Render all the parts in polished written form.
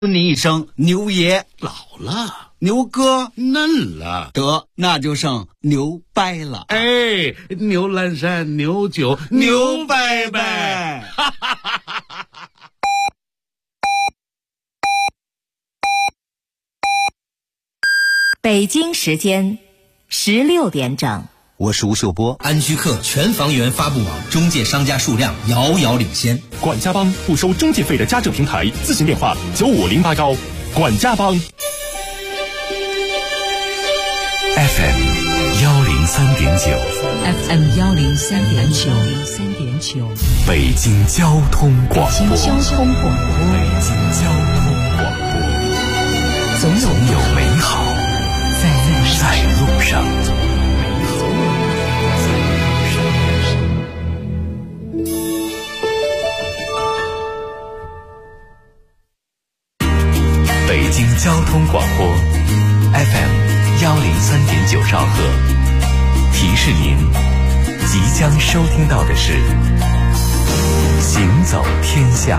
尊你一声牛爷老了， 牛哥嫩了， 得那就剩牛掰了。 哎，牛栏山牛酒牛掰掰。 北京时间16点整。 我是吴秀波。 安居客全房源发布网中介商家数量遥遥领先。 管家帮不收中介费的家政平台，咨询电话95081。管家帮。 FM 103.9 FM 103.9 北京交通广播。 北京交通广播。 总有美好在路上。北京交通广播 FM 103.9兆赫，提示您即将收听到的是行走天下。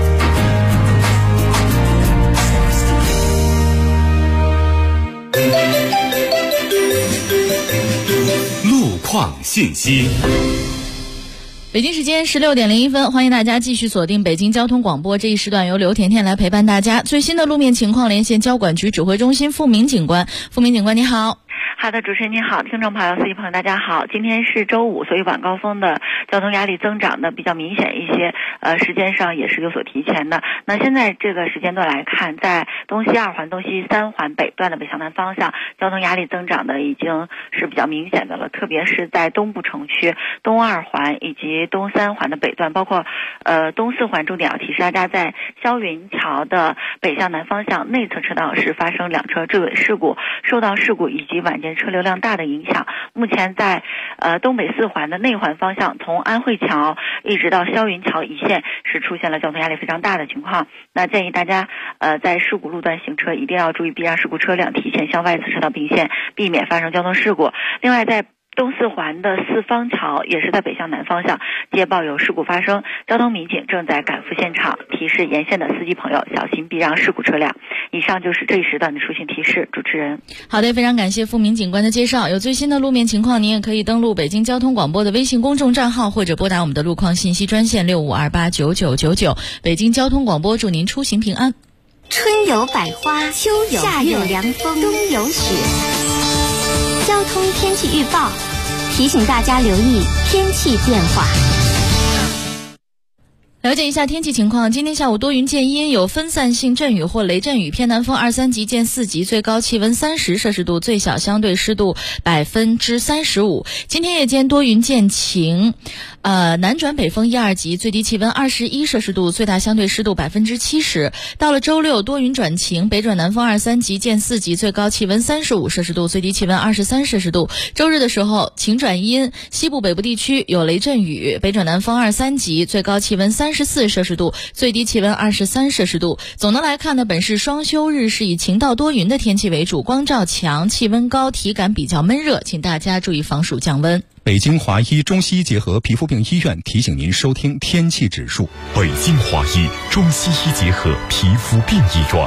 路况信息。 北京时间16点01分，欢迎大家继续锁定北京交通广播，这一时段由刘甜甜来陪伴大家。最新的路面情况连线交管局指挥中心付明警官。付明警官你好。 好的，主持人您好，听众朋友、司机朋友大家好。今天是周五，所以晚高峰的交通压力增长的比较明显一些，时间上也是有所提前的。那现在这个时间段来看，在东西2环、东西3环北段的北向南方向，交通压力增长的已经是比较明显的了，特别是在东部城区东2环以及东3环的北段，包括东4环，重点要提示大家，在霄云桥的北向南方向内侧车道是发生2车坠尾事故，受到事故以及晚间车流量大的影响，目前在东北4环的内环方向，从安慧桥一直到霄云桥一线是出现了交通压力非常大的情况。那建议大家在事故路段行车一定要注意避让事故车辆，提前向外侧车道并线，避免发生交通事故。另外，在东4环的四方桥也是在北向南方向接报有事故发生，交通民警正在赶赴现场，提示沿线的司机朋友小心避让事故车辆。以上就是这一时段的出行提示，主持人。 好的，非常感谢付明警官的介绍。有最新的路面情况，您也可以登录北京交通广播的微信公众账号，或者拨打我们的路况信息专线65289999。北京交通广播祝您出行平安。 春有百花，秋有夏有凉风，冬有雪。交通天气预报提醒大家留意天气变化。 了解一下天气情况，今天下午多云见阴，有分散性阵雨或雷阵雨，偏南风2、3级见4级，最高气温30摄氏度，最小相对湿度35%。今天夜间多云见晴，南转北风1、2级，最低气温21摄氏度，最大相对湿度70%。到了周六多云转晴，北转南风2、3级见4级，最高气温35摄氏度，最低气温23摄氏度。周日的时候晴转阴，西部北部地区有雷阵雨，北转南风2、3级，最高气温34摄氏度，最低气温23摄氏度。总的来看呢，本市双休日是以晴到多云的天气为主，光照强，气温高，体感比较闷热，请大家注意防暑降温。 北京华医中西医结合皮肤病医院提醒您收听天气指数。 北京华医中西医结合皮肤病医院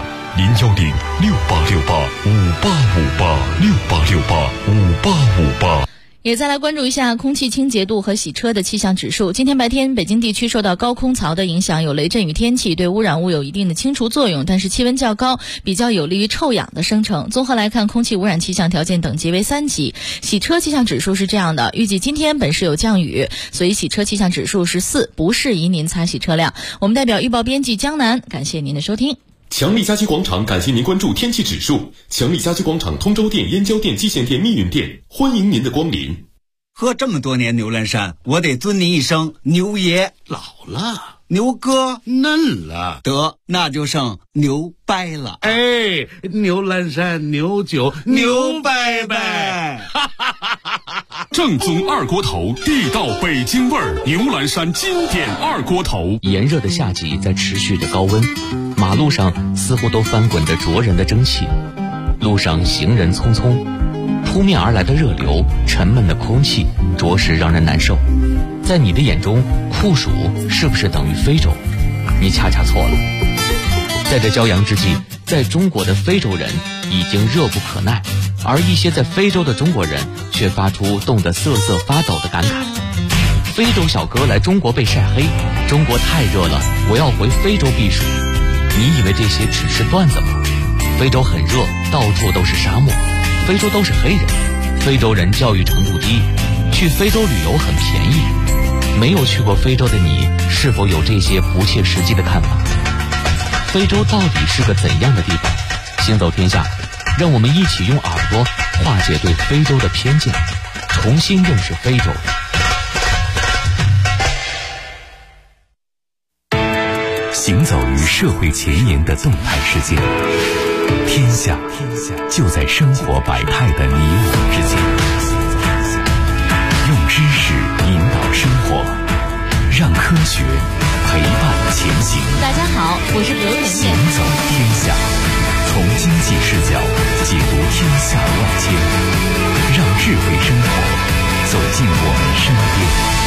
，0106868585858，668685858。 也再来关注一下空气清洁度和洗车的气象指数。今天白天北京地区受到高空槽的影响，有雷阵雨天气，对污染物有一定的清除作用，但是气温较高，比较有利于臭氧的生成。综合来看，空气污染气象条件等级为3级。洗车气象指数是这样的，预计今天本市有降雨，所以洗车气象指数是4，不适宜您擦洗车辆。我们代表预报编辑江南，感谢您的收听。 强力家居广场感谢您关注天气指数。强力家居广场通州店、燕郊店、蓟县店、密云店，欢迎您的光临。 喝这么多年牛栏山，我得尊您一声牛爷老了， 牛哥嫩了， 得那就剩牛掰了。 哎，牛栏山牛酒牛掰掰。 正宗二锅头，地道北京味儿，牛栏山经典二锅头。 炎热的夏季在持续的高温，马路上似乎都翻滚着灼人的蒸汽，路上行人匆匆，扑面而来的热流，沉闷的空气，着实让人难受。在你的眼中，酷暑是不是等于非洲？你恰恰错了。 在这骄阳之际，在中国的非洲人已经热不可耐，而一些在非洲的中国人却发出冻得瑟瑟发抖的感慨。非洲小哥来中国被晒黑，中国太热了，我要回非洲避暑。你以为这些只是段子吗？非洲很热，到处都是沙漠，非洲都是黑人，非洲人教育程度低，去非洲旅游很便宜。没有去过非洲的你，是否有这些不切实际的看法？非洲到底是个怎样的地方？行走天下，让我们一起用耳朵化解对非洲的偏见，重新认识非洲。 行走于社会前沿的动态世界，天下就在生活百态的你我之间。用知识引导生活，让科学陪伴前行。 大家好，我是刘甜甜。 行走天下，从经济视角解读天下万千，让智慧生活走进我们身边。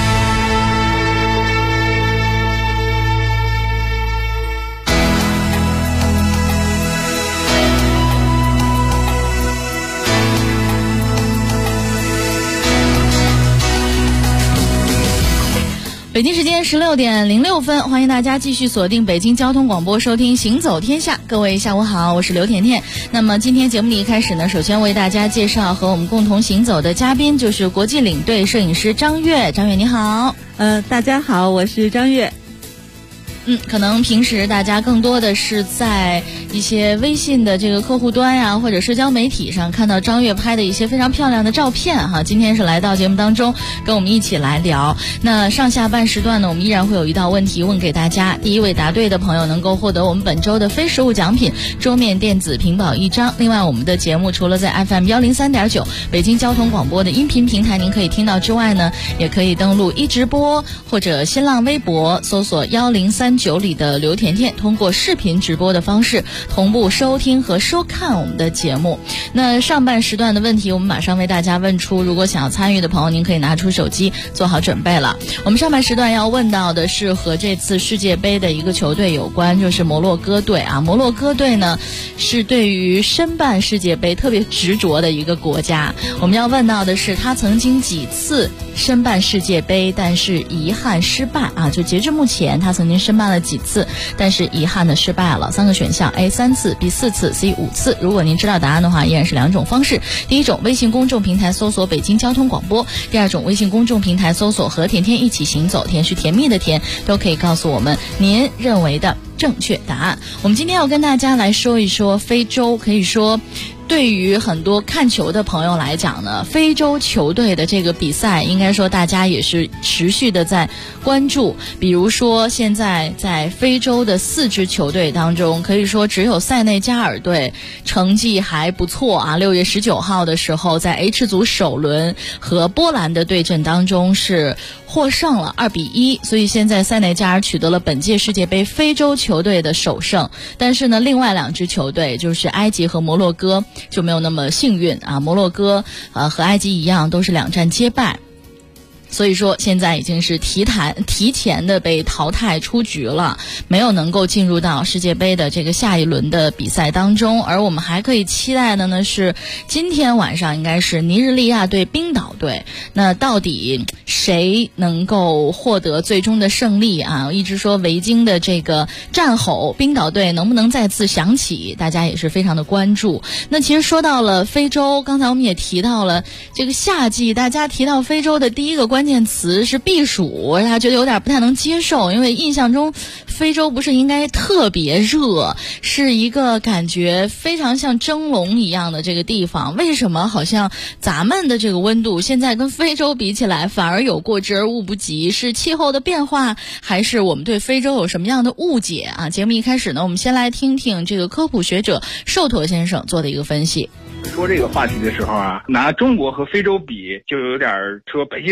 北京时间16点06分，欢迎大家继续锁定北京交通广播，收听行走天下。各位下午好，我是刘甜甜。那么今天节目里一开始呢，首先为大家介绍和我们共同行走的嘉宾，就是国际领队摄影师张悦。张悦你好。 大家好，我是张悦。 可能平时大家更多的是在一些微信的这个客户端呀，或者社交媒体上看到张悦拍的一些非常漂亮的照片哈。今天是来到节目当中跟我们一起来聊。那上下半时段呢，我们依然会有一道问题问给大家，第一位答对的朋友能够获得我们本周的非实物奖品桌面电子屏保1张。另外我们的节目除了在 FM 103.9北京交通广播的音频平台您可以听到之外呢，也可以登录一直播或者新浪微博搜索1039里的刘甜甜，通过视频直播的方式同步收听和收看我们的节目。那上半时段的问题我们马上为大家问出，如果想要参与的朋友您可以拿出手机做好准备了。我们上半时段要问到的是和这次世界杯的一个球队有关，就是摩洛哥队啊。摩洛哥队呢是对于申办世界杯特别执着的一个国家。我们要问到的是他曾经几次申办世界杯，但是遗憾失败啊。就截至目前他曾经申办了几次，但是遗憾的失败了。3个选项 A 3次 B 4次 C 5次。如果您知道答案的话，依然是2种方式。第一种，微信公众平台搜索北京交通广播；第二种，微信公众平台搜索和甜甜一起行走，甜是甜蜜的甜，都可以告诉我们您认为的正确答案。我们今天要跟大家来说一说非洲。可以说对于很多看球的朋友来讲呢，非洲球队的这个比赛应该说大家也是持续的在关注。比如说现在在非洲的4支球队当中，可以说只有塞内加尔队成绩还不错啊。6月19号的时候，在 H 组首轮和波兰的对阵当中是获胜了2-1，所以现在塞内加尔取得了本届世界杯非洲球队的首胜。但是呢，另外2支球队就是埃及和摩洛哥就没有那么幸运啊。摩洛哥和埃及一样都是2战皆败，所以说现在已经是提前的被淘汰出局了，没有能够进入到世界杯的这个下一轮的比赛当中。而我们还可以期待的呢是今天晚上应该是尼日利亚对冰岛队，那到底谁能够获得最终的胜利啊？一直说维京的这个战吼，冰岛队能不能再次响起，大家也是非常的关注。那其实说到了非洲，刚才我们也提到了这个夏季，大家提到非洲的第一个关键词是避暑，大家觉得有点不太能接受，因为印象中非洲不是应该特别热，是一个感觉非常像蒸笼一样的这个地方，为什么好像咱们的这个温度现在跟非洲比起来反而有过之而无不及？是气候的变化，还是我们对非洲有什么样的误解啊？节目一开始呢，我们先来听听这个科普学者寿陀先生做的一个分析。 说这个话题的时候啊，拿中国和非洲比，就有点说北京太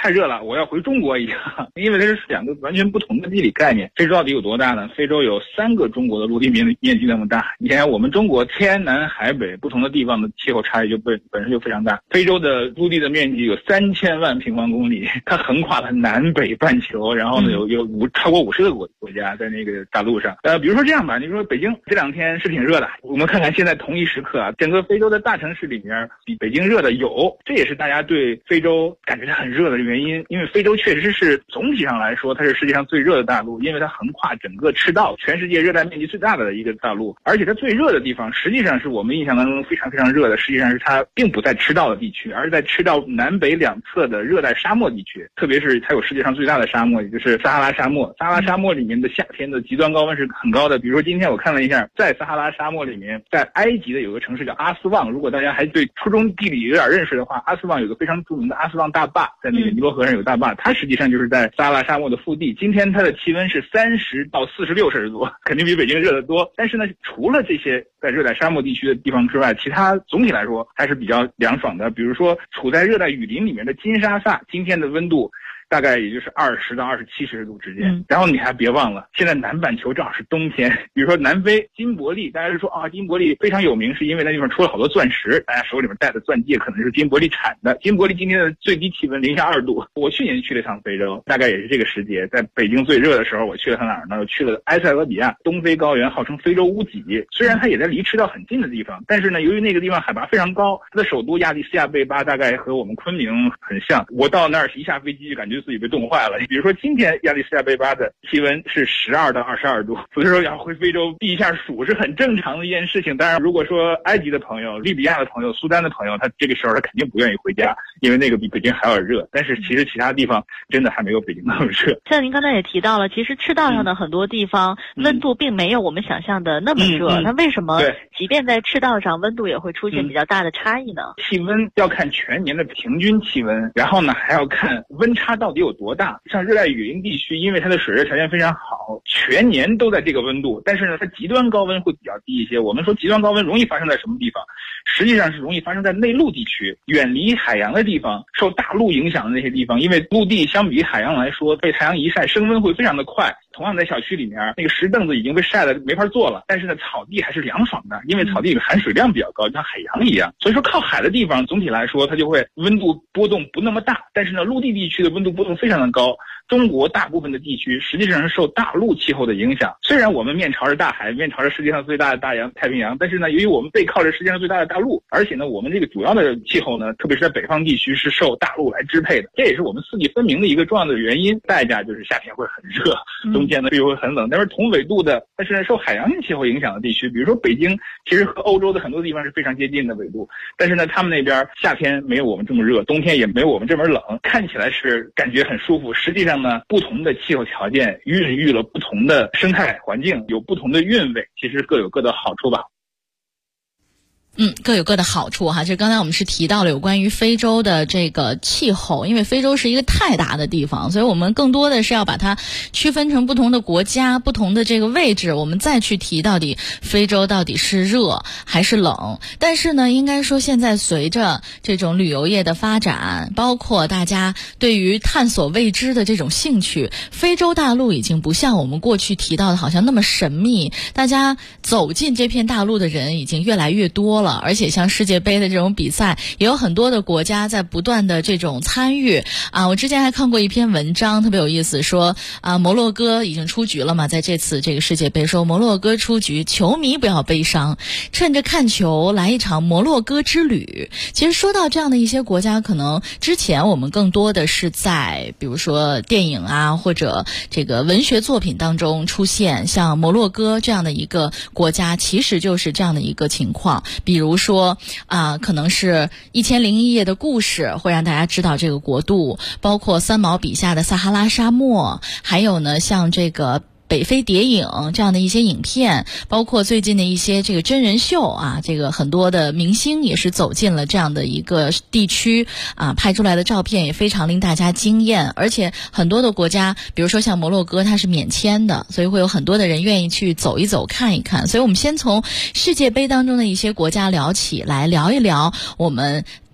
太热了，我要回中国一样，因为它是两个完全不同的地理概念。非洲到底有多大呢？非洲有3个中国的陆地面积那么大。你看我们中国天南海北不同的地方的气候差异就本身就非常大。非洲的陆地的面积有3000万平方公里，它横跨了南北半球，然后呢有超过50个国家在那个大陆上。比如说这样吧，你说北京这2天是挺热的，我们看看现在同一时刻啊，整个非洲的大城市里面比北京热的有，这也是大家对非洲感觉它很热的原因。因为非洲确实是总体上来说它是世界上最热的大陆，因为它横跨整个赤道，全世界热带面积最大的一个大陆。而且它最热的地方实际上是我们印象当中非常非常热的，实际上是它并不在赤道的地区，而是在赤道南北2侧的热带沙漠地区，特别是它有世界上最大的沙漠，也就是撒哈拉沙漠。撒哈拉沙漠里面的夏天的极端高温是很高的，比如说今天我看了一下，在撒哈拉沙漠里面，在埃及的有个城市叫阿斯旺，如果大家还对初中地理有点认识的话，阿斯旺有个非常著名的阿斯旺大坝，在那个尼罗河上有大坝，它实际上就是在撒哈拉沙漠的腹地。今天它的气温是30到46摄氏度，肯定比北京热得多。但是呢，除了这些在热带沙漠地区的地方之外，其他总体来说还是比较凉爽的。比如说处在热带雨林里面的金沙萨，今天的温度大概也就是20到27摄氏度之间。然后你还别忘了，现在南半球正好是冬天。比如说南非金伯利，大家就说啊，金伯利非常有名，是因为那地方出了好多钻石，大家手里面戴的钻戒可能是金伯利产的。金伯利今天的最低气温零下2度。我去年去了一趟非洲，大概也是这个时节，在北京最热的时候，我去了趟哪儿呢？我去了埃塞俄比亚东非高原，号称非洲屋脊。虽然它也在离赤道很近的地方，但是呢，由于那个地方海拔非常高，它的首都亚的斯亚贝巴大概和我们昆明很像。我到那儿一下飞机就感觉自己被冻坏了。比如说今天亚的斯亚贝巴的气温是12到22度，所以说要回非洲避一下暑是很正常的一件事情。当然如果说埃及的朋友、利比亚的朋友、苏丹的朋友，他这个时候他肯定不愿意回家，因为那个比北京还要热。但是其实其他地方真的还没有北京那么热。 像您刚才也提到了，其实赤道上的很多地方温度并没有我们想象的那么热，那为什么即便在赤道上温度也会出现比较大的差异呢？ 气温要看全年的平均气温，然后呢还要看温差到底有多大。像热带雨林地区，因为它的水热条件非常好，全年都在这个温度，但是呢它极端高温会比较低一些。我们说极端高温容易发生在什么地方？实际上是容易发生在内陆地区，远离海洋的地方，受大陆影响的那些地方。因为陆地相比于海洋来说，被太阳一晒升温会非常的快。同样在小区里面，那个石凳子已经被晒得没法坐了，但是呢草地还是凉爽的，因为草地里含水量比较高，像海洋一样。所以说靠海的地方总体来说它就会温度波动不那么大，但是呢陆地地区的温度波动非常的高。中国大部分的地区实际上是受大陆气候的影响，虽然我们面朝着大海，面朝着世界上最大的大洋太平洋，但是呢由于我们背靠着世界上最大的大陆，而且呢我们这个主要的气候呢，特别是在北方地区是受大陆来支配的，这也是我们四季分明的一个重要的原因。代价就是夏天会很热，冬天呢又会很冷。但是同纬度的，但是受海洋性气候影响的地区，比如说北京，其实和欧洲的很多地方是非常接近的纬度，但是呢他们那边夏天没有我们这么热，冬天也没有我们这么冷，看起来是感觉很舒服，实际上呢不同的气候条件孕育了不同的生态环境，有不同的韵味，其实各有各的好处吧。 各有各的好处哈。这刚才我们是提到了有关于非洲的这个气候，因为非洲是一个太大的地方，所以我们更多的是要把它区分成不同的国家、不同的这个位置，我们再去提到底非洲到底是热还是冷。但是呢，应该说现在随着这种旅游业的发展，包括大家对于探索未知的这种兴趣，非洲大陆已经不像我们过去提到的好像那么神秘，大家走进这片大陆的人已经越来越多了。而且像世界杯的这种比赛，也有很多的国家在不断的这种参与啊。我之前还看过一篇文章特别有意思，说摩洛哥已经出局了嘛，在这次这个世界杯，说摩洛哥出局，球迷不要悲伤，趁着看球来一场摩洛哥之旅。其实说到这样的一些国家，可能之前我们更多的是在比如说电影啊或者这个文学作品当中出现，像摩洛哥这样的一个国家其实就是这样的一个情况。比如说可能是1001夜的故事会让大家知道这个国度，包括三毛笔下的撒哈拉沙漠，还有呢像这个北非谍影这样的一些影片，包括最近的一些这个真人秀啊，这个很多的明星也是走进了这样的一个地区啊，拍出来的照片也非常令大家惊艳。而且很多的国家，比如说像摩洛哥，它是免签的，所以会有很多的人愿意去走一走看一看。所以我们先从世界杯当中的一些国家聊起，来聊一聊我们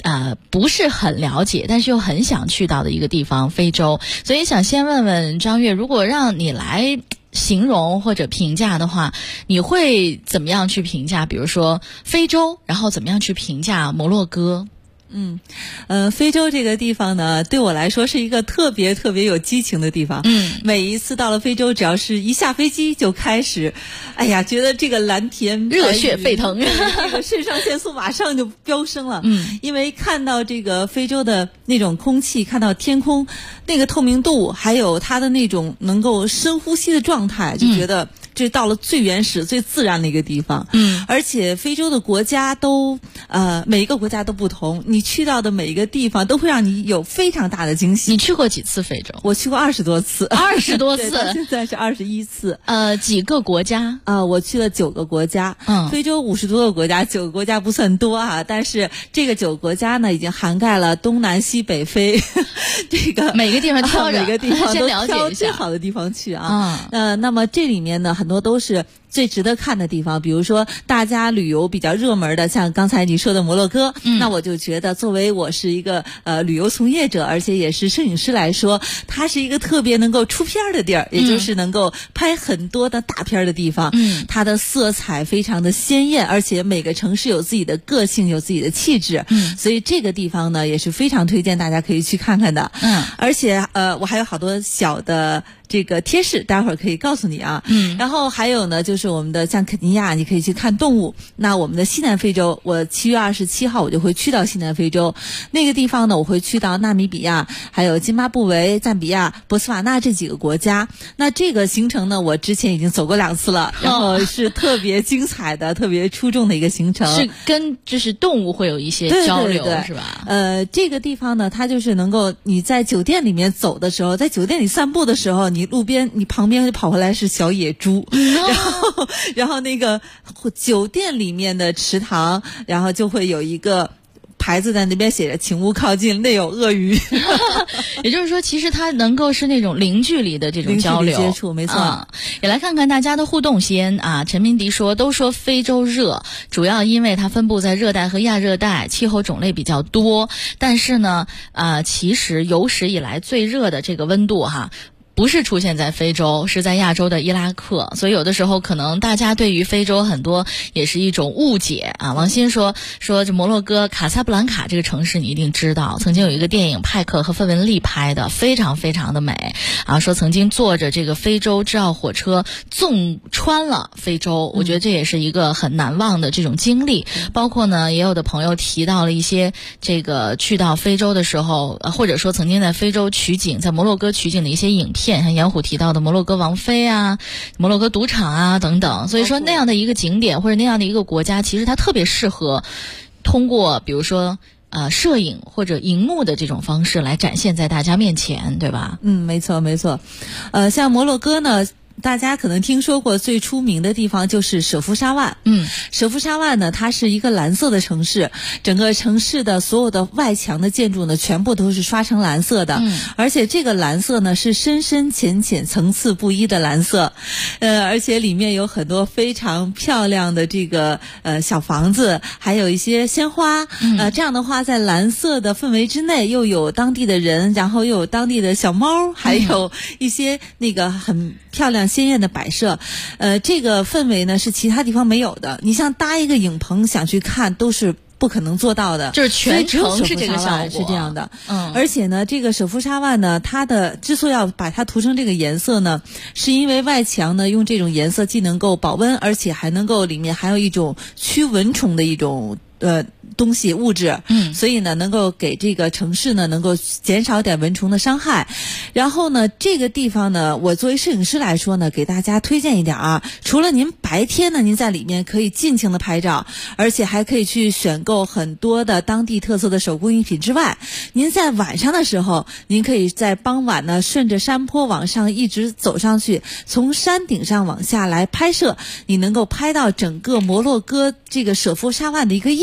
不是很了解，但是又很想去到的一个地方，非洲。所以想先问问张悦，如果让你来形容或者评价的话，你会怎么样去评价？比如说非洲，然后怎么样去评价摩洛哥？ 非洲这个地方呢，对我来说是一个特别特别有激情的地方。每一次到了非洲，只要是一下飞机就开始，哎呀，觉得这个蓝天热血沸腾， 这个肾上腺素马上就飙升了。因为看到这个非洲的那种空气，看到天空那个透明度，还有它的那种能够深呼吸的状态，就觉得这到了最原始最自然的一个地方。而且非洲的国家都每一个国家都不同，你去到的每一个地方都会让你有非常大的惊喜。 你去过几次非洲？ 我去过20多次。 20多次现在是21次。 几个国家？ 我去了9个国家。非洲50多个国家，9个国家不算多啊，但是这个9个国家呢，已经涵盖了东南西北非这个每个地方挑着， 每个地方都挑一最好的地方去啊。那么这里面呢，很多都是最值得看的地方，比如说大家旅游比较热门的，像刚才你说的摩洛哥，那我就觉得作为我是一个旅游从业者，而且也是摄影师来说，它是一个特别能够出片的地儿，也就是能够拍很多的大片的地方。它的色彩非常的鲜艳，而且每个城市有自己的个性，有自己的气质。所以这个地方呢也是非常推荐大家可以去看看的。而且我还有好多小的这个贴士，待会儿可以告诉你啊。然后还有呢，就是我们的像肯尼亚，你可以去看动物。那我们的西南非洲，我7月27号我就会去到西南非洲那个地方呢，我会去到纳米比亚、还有津巴布韦、赞比亚、博茨瓦纳这几个国家。那这个行程呢，我之前已经走过2次了，然后是特别精彩的、特别出众的一个行程。 是跟就是动物会有一些交流， 对是吧？ 这个地方呢，它就是能够你在酒店里面走的时候，在酒店里散步的时候，你路边你旁边就跑回来是小野猪，然后那个酒店里面的池塘，然后就会有一个牌子在那边写着请勿靠近，内有鳄鱼。 也就是说其实它能够是那种零距离的这种交流接触，没错。 也来看看大家的互动先啊。陈明迪说，都说非洲热，主要因为它分布在热带和亚热带，气候种类比较多，但是呢其实有史以来最热的这个温度不是出现在非洲，是在亚洲的伊拉克，所以有的时候可能大家对于非洲很多也是一种误解啊。王鑫说这摩洛哥卡萨布兰卡这个城市你一定知道，曾经有一个电影派克和费雯丽拍的，非常非常的美啊。说曾经坐着这个非洲之奥火车纵穿了非洲，我觉得这也是一个很难忘的这种经历。包括呢，也有的朋友提到了一些这个去到非洲的时候，或者说曾经在非洲取景，在摩洛哥取景的一些影片，像杨虎提到的摩洛哥王妃啊、摩洛哥赌场啊等等。所以说那样的一个景点或者那样的一个国家，其实它特别适合通过比如说摄影或者荧幕的这种方式来展现在大家面前，对吧？ 没错没错。像摩洛哥呢，大家可能听说过最出名的地方就是舍夫沙万。舍夫沙万呢，它是一个蓝色的城市，整个城市的所有的外墙的建筑呢，全部都是刷成蓝色的。而且这个蓝色呢，是深深浅浅、层次不一的蓝色。而且里面有很多非常漂亮的这个小房子，还有一些鲜花。这样的话，在蓝色的氛围之内，又有当地的人，然后又有当地的小猫，还有一些那个很漂亮鲜艳的摆设。这个氛围呢是其他地方没有的，你像搭一个影棚想去看都是不可能做到的， 就是全程是这个效果， 是这样的。而且呢，这个舍夫沙万呢，它的之所以要把它涂成这个颜色呢，是因为外墙呢用这种颜色既能够保温，而且还能够里面含有一种驱蚊虫的一种东西物质。所以呢能够给这个城市呢能够减少点蚊虫的伤害。然后呢这个地方呢，我作为摄影师来说呢，给大家推荐一点啊，除了您白天呢您在里面可以尽情的拍照，而且还可以去选购很多的当地特色的手工艺品之外，您在晚上的时候，您可以在傍晚呢顺着山坡往上一直走上去，从山顶上往下来拍摄，你能够拍到整个摩洛哥这个舍夫沙万的一个夜景。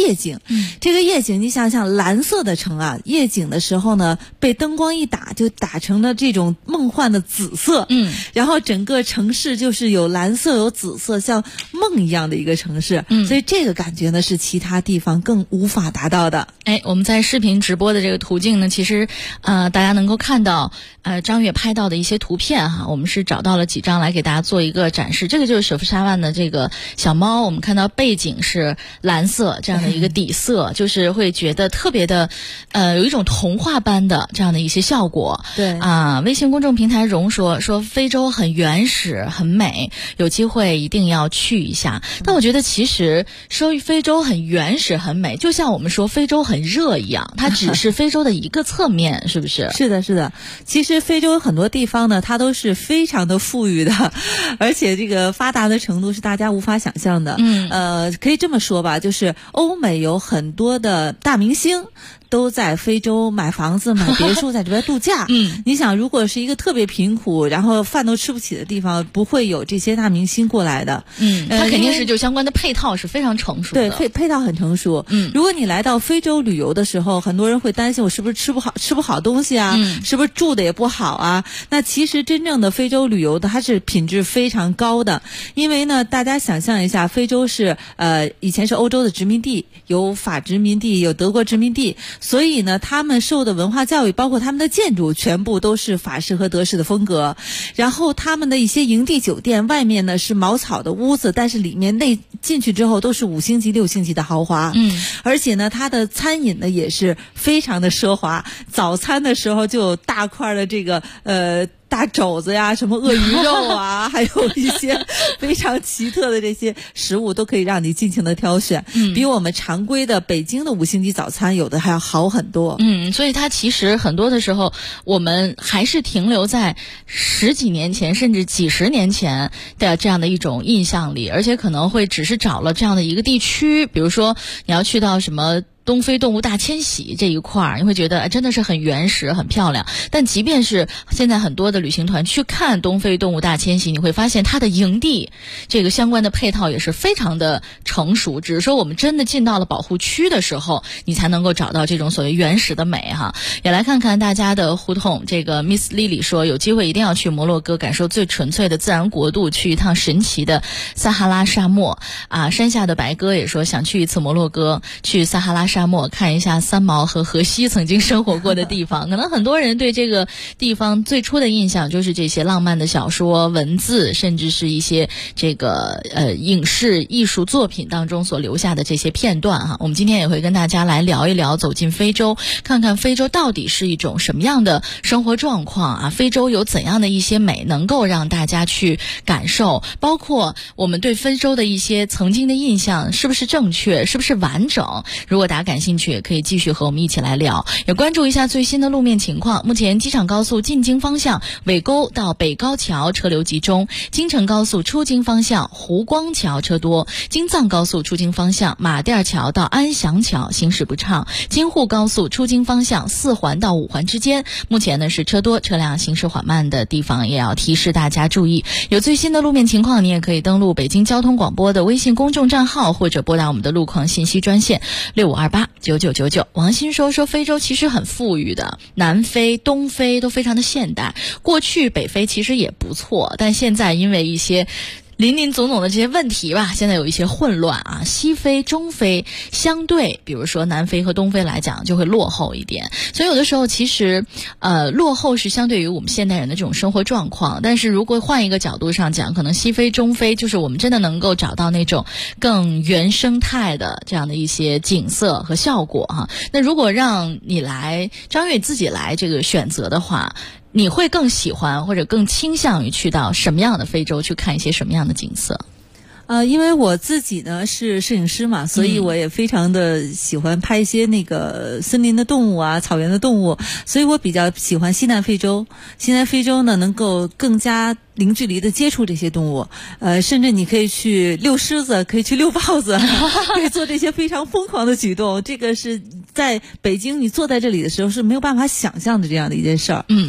这个夜景你想想，蓝色的城啊，夜景的时候呢，被灯光一打就打成了这种梦幻的紫色，然后整个城市就是有蓝色有紫色，像梦一样的一个城市，所以这个感觉呢是其他地方更无法达到的。 我们在视频直播的这个途径呢，其实大家能够看到张悦拍到的一些图片哈，我们是找到了几张来给大家做一个展示。这个就是舍夫沙万的这个小猫，我们看到背景是蓝色这样的一个底色，就是会觉得特别的有一种童话般的这样的一些效果。 对微信公众平台荣说非洲很原始很美，有机会一定要去一下。但我觉得其实说非洲很原始很美，就像我们说非洲很热一样，它只是非洲的一个侧面，是不是？ 是的，是的。其实非洲很多地方呢，它都是非常的富裕的，而且这个发达的程度是大家无法想象的。可以这么说吧，就是欧美有很多的大明星都在非洲买房子买别墅，在这边度假。你想如果是一个特别贫苦然后饭都吃不起的地方，不会有这些大明星过来的。 它肯定是就相关的配套是非常成熟的。 对，配套很成熟。如果你来到非洲旅游的时候，很多人会担心我是不是吃不好东西啊，是不是住的也不好啊。那其实真正的非洲旅游的它是品质非常高的。因为呢大家想象一下，非洲是以前是欧洲的殖民地，有法殖民地有德国殖民地，所以呢他们受的文化教育包括他们的建筑全部都是法式和德式的风格。然后他们的一些营地酒店外面呢是茅草的屋子，但是里面进去之后都是5星级6星级的豪华。而且呢它的餐饮呢也是非常的奢华，早餐的时候就有大块的这个大肘子呀，什么鳄鱼肉啊，还有一些非常奇特的这些食物都可以让你尽情的挑选，比我们常规的北京的5星级早餐有的还要好很多。 所以它其实很多的时候我们还是停留在10几年前甚至几十年前的这样的一种印象里，而且可能会只是找了这样的一个地区，比如说你要去到什么东非动物大迁徙这一块，你会觉得真的是很原始很漂亮。但即便是现在很多的旅行团去看东非动物大迁徙，你会发现它的营地这个相关的配套也是非常的成熟，只是说我们真的进到了保护区的时候，你才能够找到这种所谓原始的美哈。也来看看大家的互动。这个 Miss Lily 说有机会一定要去摩洛哥，感受最纯粹的自然国度，去一趟神奇的撒哈拉沙漠山下的白鸽也说想去一次摩洛哥，去撒哈拉沙漠看一下三毛和荷西曾经生活过的地方。可能很多人对这个地方最初的印象就是这些浪漫的小说文字，甚至是一些这个影视艺术作品当中所留下的这些片段哈。我们今天也会跟大家来聊一聊，走进非洲，看看非洲到底是一种什么样的生活状况非洲有怎样的一些美能够让大家去感受，包括我们对非洲的一些曾经的印象是不是正确，是不是完整。如果大家感兴趣也可以继续和我们一起来聊，也关注一下最新的路面情况。目前机场高速进京方向尾沟到北高桥车流集中，京承高速出京方向湖光桥车多，京藏高速出京方向马甸桥到安祥桥行驶不畅，京沪高速出京方向4环到5环之间目前呢是车多车辆行驶缓慢的地方，也要提示大家注意。有最新的路面情况，你也可以登录北京交通广播的微信公众账号，或者拨打我们的路况信息专线65289999。王鑫说非洲其实很富裕的，南非东非都非常的现代，过去北非其实也不错，但现在因为一些林林总总的这些问题吧，现在有一些混乱西非中非相对比如说南非和东非来讲就会落后一点，所以有的时候其实落后是相对于我们现代人的这种生活状况，但是如果换一个角度上讲，可能西非中非就是我们真的能够找到那种更原生态的这样的一些景色和效果那如果让你来张悦自己来这个选择的话，你会更喜欢或者更倾向于去到什么样的非洲去看一些什么样的景色？ 因为我自己呢是摄影师嘛，所以我也非常的喜欢拍一些那个森林的动物草原的动物，所以我比较喜欢西南非洲。西南非洲呢能够更加零距离的接触这些动物，甚至你可以去遛狮子，可以去遛豹子，可以做这些非常疯狂的举动。这个是在北京你坐在这里的时候是没有办法想象的这样的一件事儿。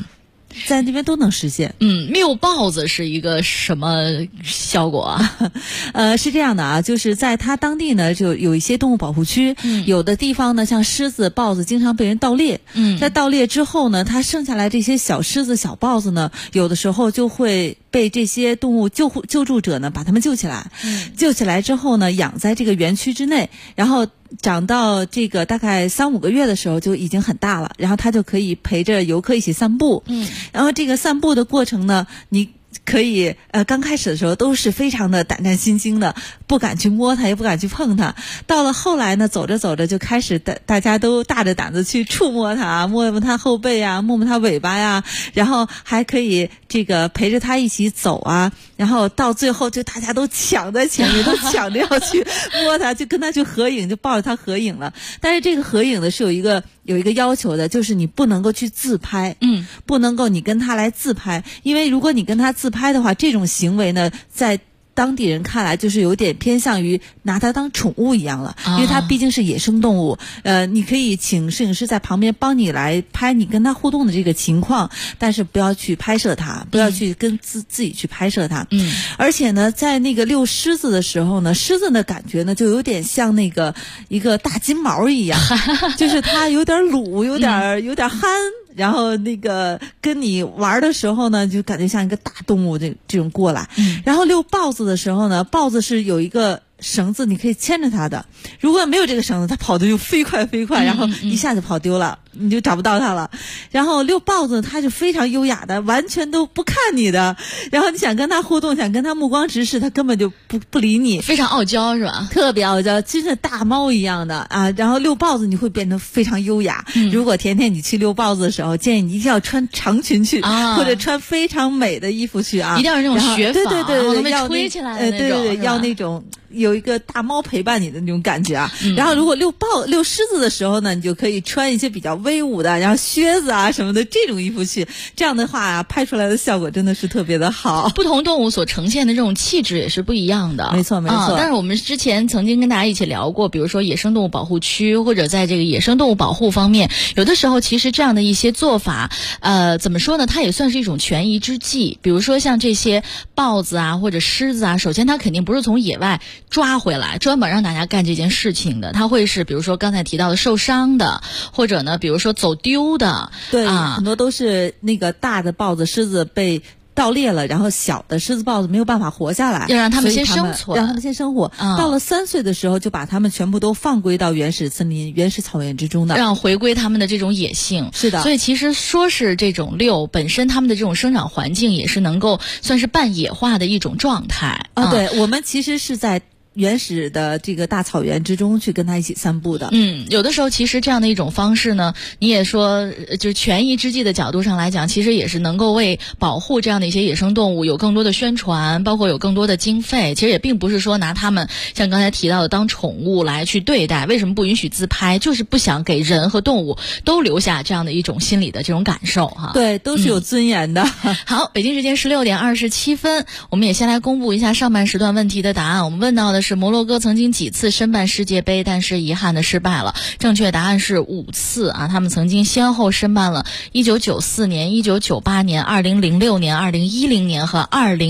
在那边都能实现。 遛豹子是一个什么效果啊？ 是这样的啊，就是在它当地呢，就有一些动物保护区，有的地方呢，像狮子、豹子经常被人盗猎，在盗猎之后呢，它剩下来这些小狮子、小豹子呢，有的时候就会被这些动物救助者呢把它们救起来，救起来之后呢，养在这个园区之内，然后长到这个大概3-5个月的时候就已经很大了，然后它就可以陪着游客一起散步。然后这个散步的过程呢，你可以刚开始的时候都是非常的胆战心惊的，不敢去摸它，也不敢去碰它。到了后来呢，走着走着就开始大家都大着胆子去触摸它，摸摸它后背啊，摸摸它尾巴呀，然后还可以这个陪着它一起走啊，然后到最后就大家都抢在前面，都抢着要去摸它，就跟它去合影，就抱着它合影了。但是这个合影呢是有一个要求的，就是你不能够去自拍，不能够你跟它来自拍，因为如果你跟它自拍的话，这种行为呢，在当地人看来就是有点偏向于拿它当宠物一样了，因为它毕竟是野生动物。你可以请摄影师在旁边帮你来拍你跟它互动的这个情况，但是不要去拍摄它，不要去跟自己去拍摄它。而且呢，在那个遛狮子的时候呢，狮子的感觉呢就有点像那个一个大金毛一样，就是它有点鲁，有点憨。然后那个跟你玩的时候呢，就感觉像一个大动物这种过来。然后遛豹子的时候呢，豹子是有一个绳子你可以牵着它的，如果没有这个绳子，它跑得就飞快，然后一下就跑丢了，你就找不到它了。然后遛豹子它就非常优雅的，完全都不看你的，然后你想跟它互动，想跟它目光直视，它根本就不理你， 非常傲娇是吧？ 特别傲娇，真是大猫一样的啊。然后遛豹子你会变得非常优雅。如果甜甜你去遛豹子的时候，建议你一定要穿长裙去，或者穿非常美的衣服去啊， 一定要是那种雪纺， 对， 要吹起来的那种， 对，要那种有一个大猫陪伴你的那种感觉啊。然后如果遛狮子的时候呢，你就可以穿一些比较威武的，然后靴子啊什么的这种衣服去，这样的话啊，拍出来的效果真的是特别的好。 不同动物所呈现的这种气质也是不一样的。 没错。 但是我们之前曾经跟大家一起聊过，比如说野生动物保护区，或者在这个野生动物保护方面，有的时候其实这样的一些做法，怎么说呢，它也算是一种权宜之计。比如说像这些豹子啊或者狮子啊，首先它肯定不是从野外抓回来专门让大家干这件事情的，它会是比如说刚才提到的受伤的，或者呢比如说走丢的。 对，很多都是那个大的豹子狮子被盗猎了，然后小的狮子豹子没有办法活下来， 要让他们先生存， 让他们先生活。到了3岁的时候，就把他们全部都放归到原始森林、原始草原之中的， 让回归他们的这种野性。 是的， 所以其实说是这种遛本身，他们的这种生长环境也是能够算是半野化的一种状态啊。对，我们其实是在原始的这个大草原之中去跟他一起散步的。 有的时候其实这样的一种方式呢，你也说就是权宜之计的角度上来讲，其实也是能够为保护这样的一些野生动物有更多的宣传，包括有更多的经费。其实也并不是说拿他们像刚才提到的当宠物来去对待。为什么不允许自拍？就是不想给人和动物都留下这样的一种心理的这种感受哈。 对，都是有尊严的。 好，北京时间16点27分，我们也先来公布一下上半时段问题的答案。我们问到的是摩洛哥曾经几次申办世界杯，但是遗憾的失败了。正确答案是5次啊！他们曾经先后申办了1994年、1998年、2006年、2010年和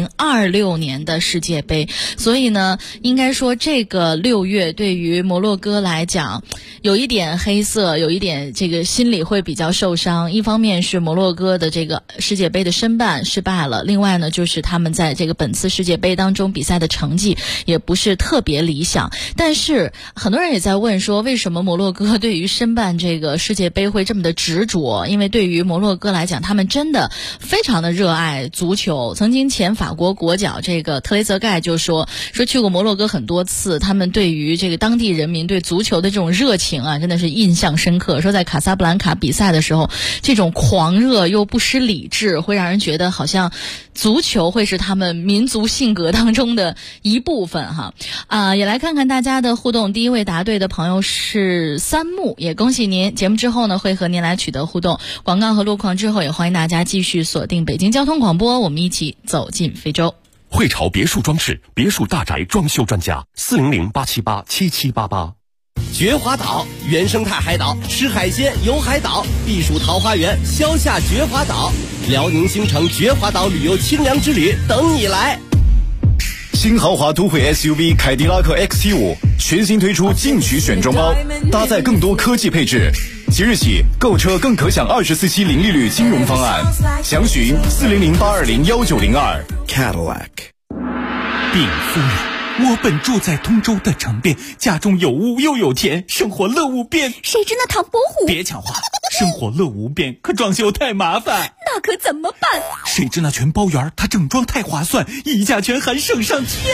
2026年的世界杯。所以呢，应该说这个6月对于摩洛哥来讲，有一点黑色，有一点这个心里会比较受伤。一方面是摩洛哥的这个世界杯的申办失败了，另外呢就是他们在这个本次世界杯当中比赛的成绩也不是特别理想。但是很多人也在问说，为什么摩洛哥对于申办这个世界杯会这么的执着？因为对于摩洛哥来讲，他们真的非常的热爱足球。曾经前法国国脚这个特雷泽盖就说去过摩洛哥很多次，他们对于这个当地人民对足球的这种热情啊，真的是印象深刻。说在卡萨布兰卡比赛的时候，这种狂热又不失理智，会让人觉得好像足球会是他们民族性格当中的一部分哈。也来看看大家的互动。第一位答对的朋友是三木，也恭喜您。节目之后呢，会和您来取得互动。广告和路况之后，也欢迎大家继续锁定北京交通广播，我们一起走进非洲。 汇潮别墅装饰，别墅大宅装修专家，400-878-7788。 绝华岛，原生态海岛，吃海鲜游海岛，避暑桃花源，消夏绝华岛，辽宁新城绝华岛旅游清凉之旅等你来。 新豪华都会 SUV 凯迪拉克 XT5 全新推出进取选装包，搭载更多科技配置。即日起购车更可享24期零利率金融方案，详询400-820-1902 Cadillac。 禀夫人，我本住在通州的城边，家中有屋又有田，生活乐无边。 谁知那唐伯虎？ 别抢话，生活乐无边，可装修太麻烦。 那可怎么办？ 谁知那全包园，它整装太划算，一价全含省上天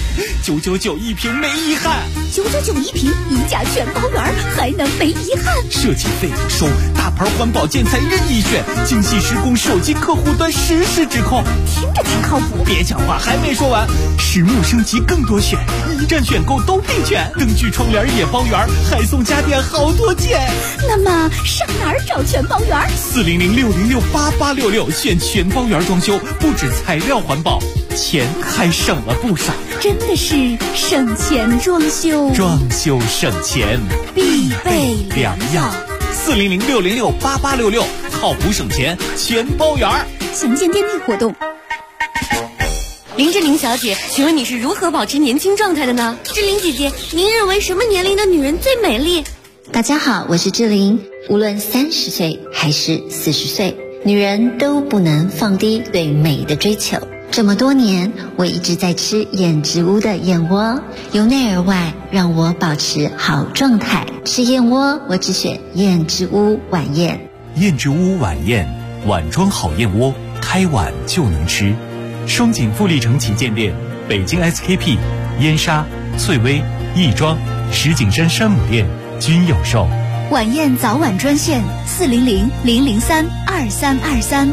，999一平没遗憾。 999一平，一价全包园，还能没遗憾？ 设计费不收，大牌环保建材任意选，精细施工，手机客户端实时指控， 听着挺靠谱。 别讲话，还没说完，实木升级更多选，一站选购都并全，灯具窗帘也包圆，还送家电好多件。 那么上哪儿找全包园？400-606-8866，选全包园装修，不止材料环保，钱还省了不少。真的是省钱装修， 装修省钱必备良药。 400-606-8866，靠谱省钱全包园。 详见店内活动。 林志玲小姐，请问你是如何保持年轻状态的呢？志玲姐姐，您认为什么年龄的女人最美丽？ 大家好，我是志玲。无论30岁还是40岁，女人都不能放低对美的追求。这么多年，我一直在吃燕之屋的燕窝，由内而外让我保持好状态。吃燕窝，我只选燕之屋晚宴。 燕之屋晚宴，碗装好燕窝，开碗就能吃。双井富力城旗舰店、北京 SKP、燕莎、翠微、亦庄、石景山山姆店均有售。 晚宴早晚专线400-003-2323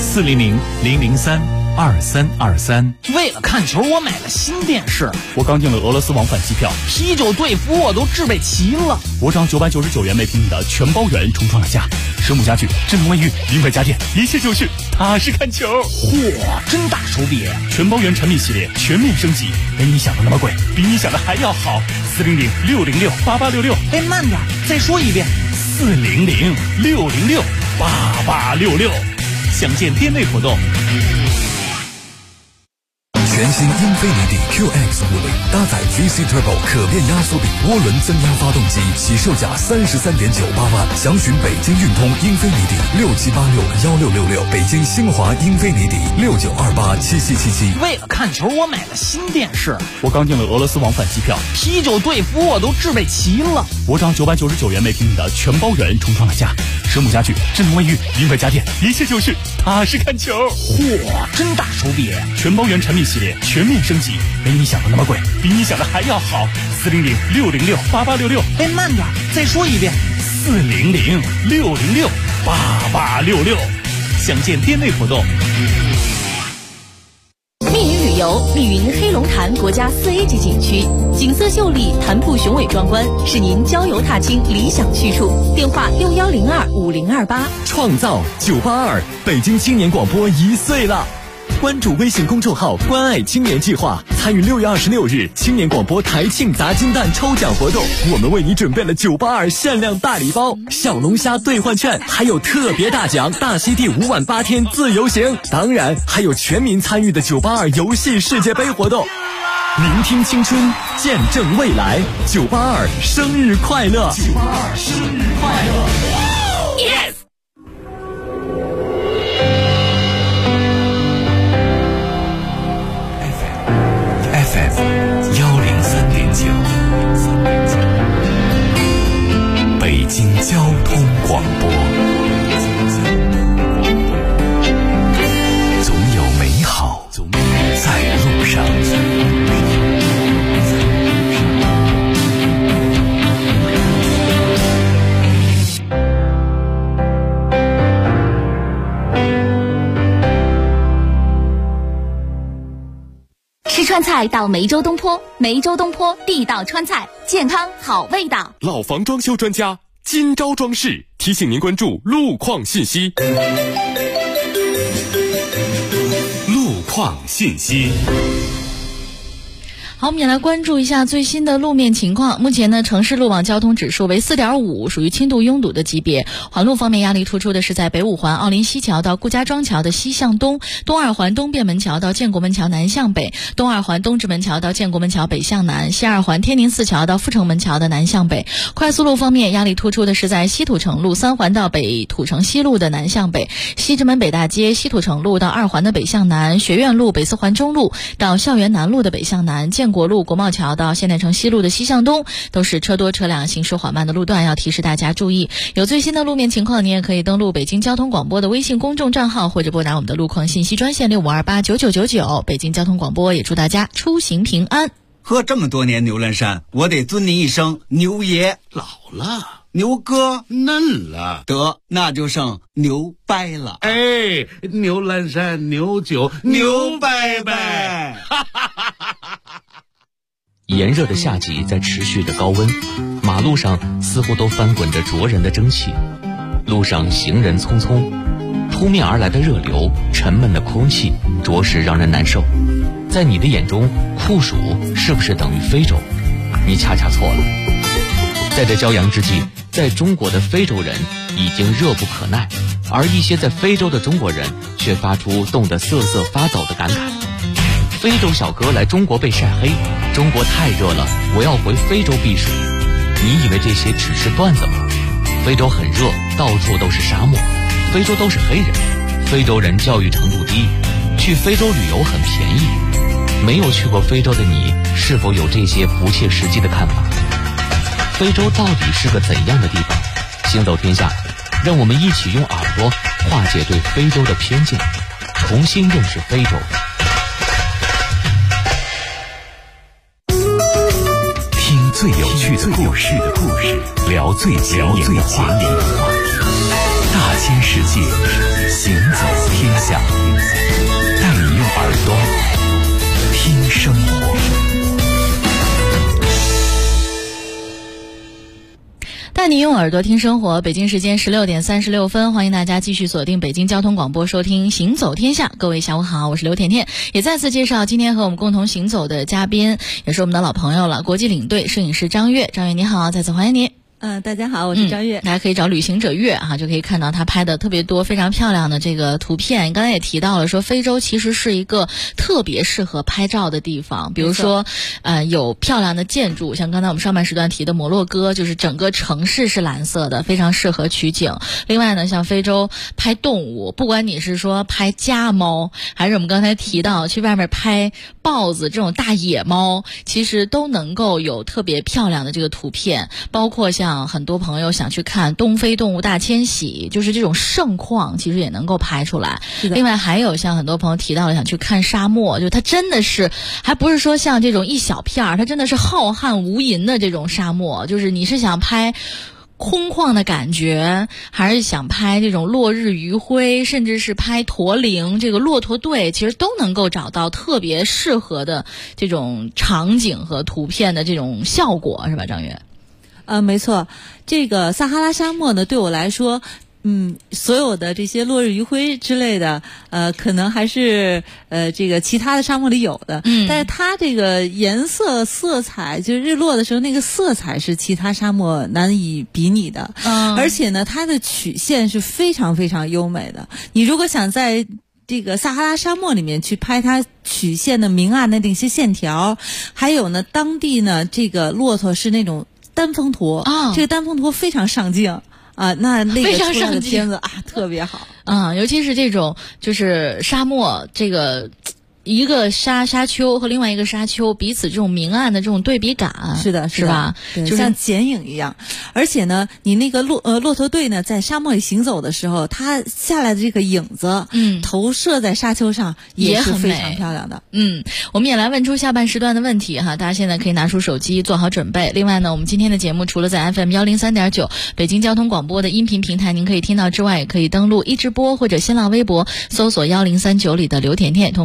400-003-2323。 为了看球，我买了新电视。 我刚订了俄罗斯往返机票， 啤酒队服我都置备齐了。 我涨999元每平米的全包园重创了家，生木家具、智能卫浴、名牌家电，一切就绪，踏实看球。 嚯，真大手笔！ 全包园产品系列全面升级，没你想的那么贵，比你想的还要好。400-606-8866。 哎，慢点，再说一遍。 400-606-8866。 详见店内活动。 全新英菲尼迪 QX50搭载 VC Turbo 可变压缩比涡轮增压发动机，起售价33.98万。详询北京运通英菲尼迪67861666，北京新华英菲尼迪69287777。 为了看球，我买了新电视。 我刚订了俄罗斯往返机票， 啤酒队服我都置备齐了。 我涨999元每平米的全包园重创了家，生木家具、智能卫浴、名牌家电，一切就绪，踏实看球。 嚯，真大手笔！ 全包园产品系列全面升级，没你想的那么贵，比你想的还要好。400-606-8866。 哎，慢点，再说一遍。 400-606-8866。 详见店内活动。 密云旅游，密云黑龙潭国家4A 级景区，景色秀丽，潭瀑雄伟壮观，是您郊游踏青理想去处。电话6102-5028。 创造982，北京青年广播1岁了。关注微信公众号“关爱青年计划”，参与6月26日青年广播台庆砸金蛋抽奖活动。我们为你准备了982限量大礼包、小龙虾兑换券，还有特别大奖大溪地5晚8天自由行，当然还有全民参与的982游戏世界杯活动。聆听青春，见证未来，982生日快乐！982生日快乐 ！Yes。 103.9，北京交通广播，总有美好在路上。 吃川菜到梅州东坡，梅州东坡地道川菜，健康好味道。 老房装修专家今朝装饰提醒您关注路况信息。路况信息。 好，我们也来关注一下最新的路面情况。目前呢，城市路网交通指数为 4.5， 属于轻度拥堵的级别。环路方面，压力突出的是在北五环奥林西桥到顾家庄桥的西向东，东二环东便门桥到建国门桥南向北，东二环东直门桥到建国门桥北向南，西二环天宁寺桥到阜成门桥的南向北。快速路方面，压力突出的是在西土城路3环到北土城西路的南向北，西直门北大街西土城路到2环的北向南，学院路北4环中路到校园南路的北向南，建国路国贸桥到现代城西路的西向东，都是车多车辆行驶缓慢的路段，要提示大家注意。有最新的路面情况，你也可以登录北京交通广播的微信公众账号，或者拨打我们的路况信息专线65289999。北京交通广播也祝大家出行平安。 喝这么多年牛栏山，我得尊您一声牛爷。 老了， 牛哥嫩了， 得那就剩牛掰了。 哎，牛栏山牛酒牛掰掰。 炎热的夏季在持续的高温，马路上似乎都翻滚着灼人的蒸汽，路上行人匆匆，扑面而来的热流，沉闷的空气，着实让人难受。在你的眼中，酷暑是不是等于非洲？你恰恰错了。在这骄阳之际，在中国的非洲人已经热不可耐，而一些在非洲的中国人却发出冻得瑟瑟发抖的感慨。非洲小哥来中国被晒黑，中国太热了，我要回非洲避暑。你以为这些只是段子吗？非洲很热，到处都是沙漠，非洲都是黑人，非洲人教育程度低，去非洲旅游很便宜。没有去过非洲的你，是否有这些不切实际的看法？非洲到底是个怎样的地方？行走天下，让我们一起用耳朵化解对非洲的偏见，重新认识非洲。 听最有趣的故事，聊最前沿的话题。大千世界，行走天下，带你用耳朵听生活。 带你用耳朵听生活。北京时间16点36分，欢迎大家继续锁定北京交通广播收听行走天下。各位下午好，我是刘甜甜，也再次介绍今天和我们共同行走的嘉宾，也是我们的老朋友了，国际领队摄影师张悦。张悦你好，再次欢迎你。 大家好，我是张悦。 大家可以找旅行者悦就可以看到他拍的特别多非常漂亮的这个图片。刚才也提到了说非洲其实是一个特别适合拍照的地方，比如说有漂亮的建筑，像刚才我们上半时段提的摩洛哥，就是整个城市是蓝色的，非常适合取景。另外呢，像非洲拍动物，不管你是说拍家猫，还是我们刚才提到去外面拍豹子这种大野猫，其实都能够有特别漂亮的这个图片。包括像很多朋友想去看东非动物大迁徙，就是这种盛况其实也能够拍出来。另外还有像很多朋友提到了想去看沙漠，就它真的是还不是说像这种一小片，它真的是浩瀚无垠的这种沙漠，就是你是想拍空旷的感觉，还是想拍这种落日余晖，甚至是拍驼铃，这个骆驼队，其实都能够找到特别适合的这种场景和图片的这种效果，是吧张悦？ 没错，这个撒哈拉沙漠呢，对我来说，所有的这些落日余晖之类的，可能还是这个其他的沙漠里有的，但是它这个颜色色彩，就是日落的时候那个色彩是其他沙漠难以比拟的，而且呢，它的曲线是非常非常优美的。你如果想在这个撒哈拉沙漠里面去拍它曲线的明暗的那些线条，还有呢，当地呢这个骆驼是那种单峰驼，这个单峰驼非常上镜那个出来的片子特别好尤其是这种就是沙漠这个一个沙丘和另外一个沙丘彼此这种明暗的这种对比感， 是的， 是吧？ 就像剪影一样。而且呢，你那个骆驼队呢，在沙漠里行走的时候，它下来的这个影子，投射在沙丘上也是非常漂亮的。 我们也来问出下半时段的问题大家现在可以拿出手机做好准备。另外呢，我们今天的节目除了在 FM 103.9北京交通广播的音频平台您可以听到之外，也可以登录一直播或者新浪微博搜索1039里的刘甜甜，通过视频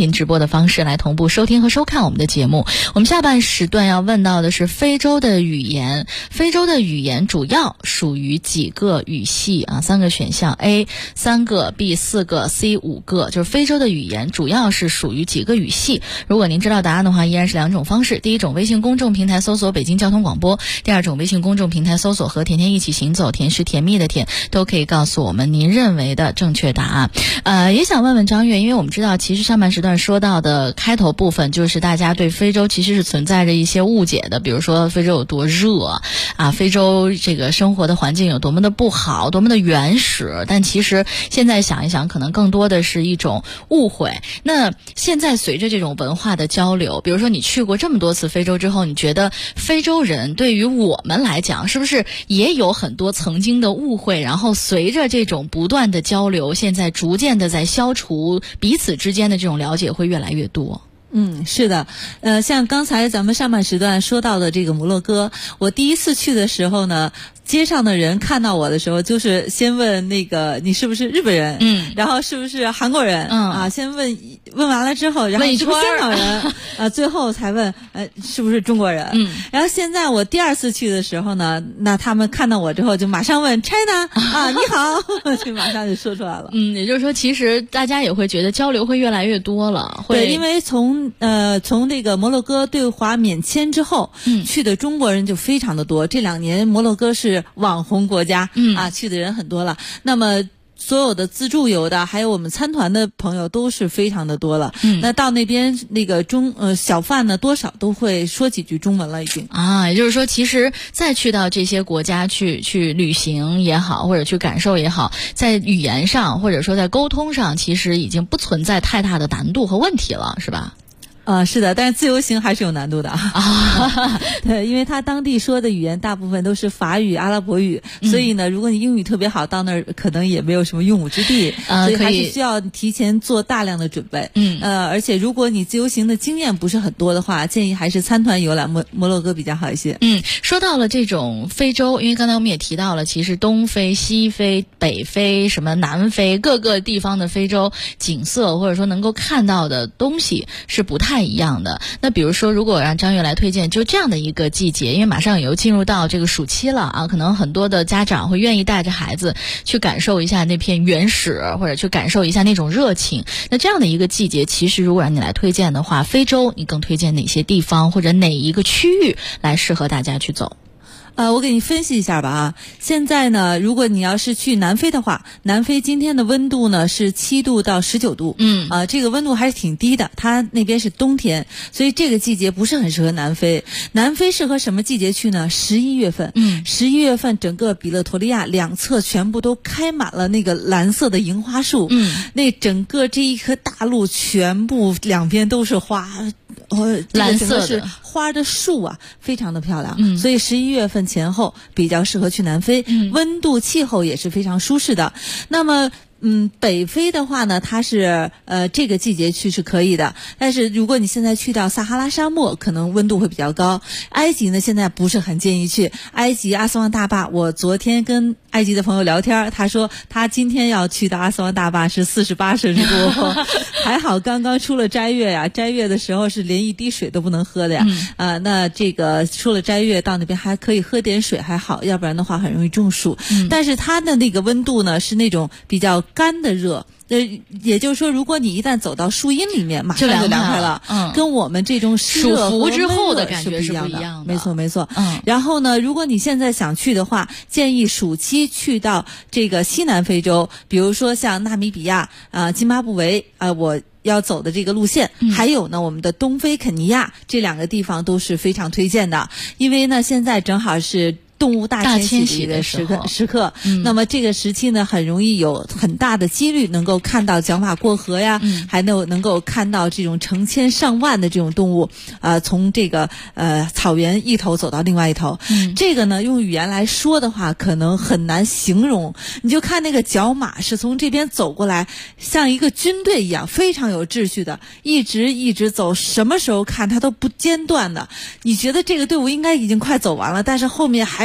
频直播的方式来同步收听和收看我们的节目。我们下半时段要问到的是非洲的语言，非洲的语言主要属于几个语系啊？3个选项 A 3个 B 4个 C 5个，就是非洲的语言主要是属于几个语系。如果您知道答案的话，依然是2种方式。第一种，微信公众平台搜索北京交通广播；第二种，微信公众平台搜索和甜甜一起行走，甜是甜蜜的甜，都可以告诉我们您认为的正确答案。也想问问张悦，因为我们知道其实上半时段说到的开头部分就是大家对非洲其实是存在着一些误解的，比如说非洲有多热啊，非洲这个生活的环境有多么的不好，多么的原始，但其实现在想一想可能更多的是一种误会。那现在随着这种文化的交流，比如说你去过这么多次非洲之后，你觉得非洲人对于我们来讲是不是也有很多曾经的误会，然后随着这种不断的交流，现在逐渐的在消除彼此之间的这种了解会越来越多？ 是的，像刚才咱们上半时段说到的这个摩洛哥，我第一次去的时候呢，街上的人看到我的时候，就是先问那个你是不是日本人，然后是不是韩国人，先问完了之后，然后是不是香港人，最后才问是不是中国人，然后现在我第2次去的时候呢，那他们看到我之后就马上问 China 啊，你好，就马上就说出来了。 也就是说，其实大家也会觉得交流会越来越多了， 对，因为从这个摩洛哥对华免签之后，去的中国人就非常的多。这2年摩洛哥是网红国家，去的人很多了。那么所有的自助游的，还有我们参团的朋友都是非常的多了。那到那边那个小贩呢，多少都会说几句中文了已经。 也就是说，其实再去到这些国家去旅行也好，或者去感受也好，在语言上或者说在沟通上，其实已经不存在太大的难度和问题了，是吧？ 是的，但是自由行还是有难度的对，因为他当地说的语言大部分都是法语、阿拉伯语，所以呢，如果你英语特别好，到那儿可能也没有什么用武之地，所以还是需要提前做大量的准备。而且如果你自由行的经验不是很多的话，建议还是参团游览摩洛哥比较好一些。 说到了这种非洲，因为刚才我们也提到了，其实东非、西非、北非、什么南非各个地方的非洲景色或者说能够看到的东西是不太一样的。那比如说，如果让张悦来推荐，就这样的一个季节，因为马上也又进入到这个暑期了啊，可能很多的家长会愿意带着孩子去感受一下那片原始，或者去感受一下那种热情。那这样的一个季节，其实如果让你来推荐的话，非洲你更推荐哪些地方或者哪一个区域来适合大家去走？ 我给你分析一下吧现在呢，如果你要是去南非的话，南非今天的温度呢是7度到19度，这个温度还是挺低的，它那边是冬天，所以这个季节不是很适合南非。南非适合什么季节去呢？11月份，11月份整个比勒陀利亚两侧全部都开满了那个蓝色的樱花树，那整个这一颗大陆全部两边都是花。 蓝色的是花的树啊，非常的漂亮。所以11月份前后比较适合去南非，温度气候也是非常舒适的。那么北非的话呢，它是这个季节去是可以的，但是如果你现在去到撒哈拉沙漠，可能温度会比较高。埃及呢，现在不是很建议去。埃及阿斯旺大坝，我昨天跟埃及的朋友聊天，他说他今天要去的阿斯旺大坝是48摄氏度，还好刚刚出了斋月呀，斋月的时候是连一滴水都不能喝的呀。那这个出了斋月到那边还可以喝点水还好，要不然的话很容易中暑。但是它的那个温度呢是那种比较干的热，也就是说，如果你一旦走到树荫里面，马上就凉快了，跟我们这种湿热暑伏之后的感觉是不一样的。 没错没错。然后呢，如果你现在想去的话，建议暑期去到这个西南非洲，比如说像纳米比亚津巴布韦我要走的这个路线，还有呢我们的东非肯尼亚，这两个地方都是非常推荐的，因为呢现在正好是动物大迁徙的时刻，那么这个时期呢，很容易有很大的几率能够看到角马过河呀，还能够看到这种成千上万的这种动物，从这个草原一头走到另外一头。这个呢，用语言来说的话，可能很难形容。你就看那个角马是从这边走过来，像一个军队一样，非常有秩序的，一直走，什么时候看它都不间断的。你觉得这个队伍应该已经快走完了，但是后面还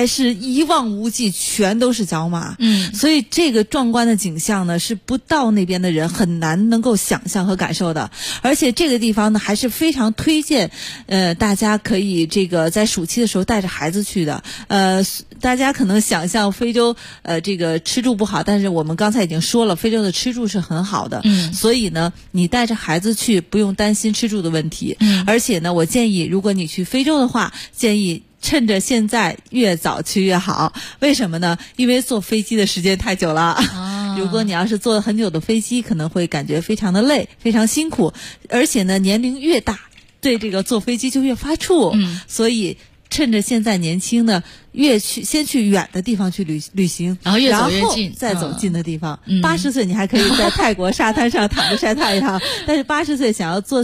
是一望无际，全都是角马。所以这个壮观的景象呢，是不到那边的人很难能够想象和感受的。而且这个地方呢，还是非常推荐，大家可以这个在暑期的时候带着孩子去的。大家可能想象非洲这个吃住不好，但是我们刚才已经说了，非洲的吃住是很好的。所以呢，你带着孩子去，不用担心吃住的问题。而且呢，我建议如果你去非洲的话，建议趁着现在越早去越好。为什么呢？因为坐飞机的时间太久了。如果你要是坐很久的飞机，可能会感觉非常的累，非常辛苦。而且呢，年龄越大，对这个坐飞机就越发怵。所以趁着现在年轻呢，先去远的地方去旅行， 然后越走越近， 再走近的地方。80岁你还可以在泰国沙滩上躺着晒太阳，但是80岁想要坐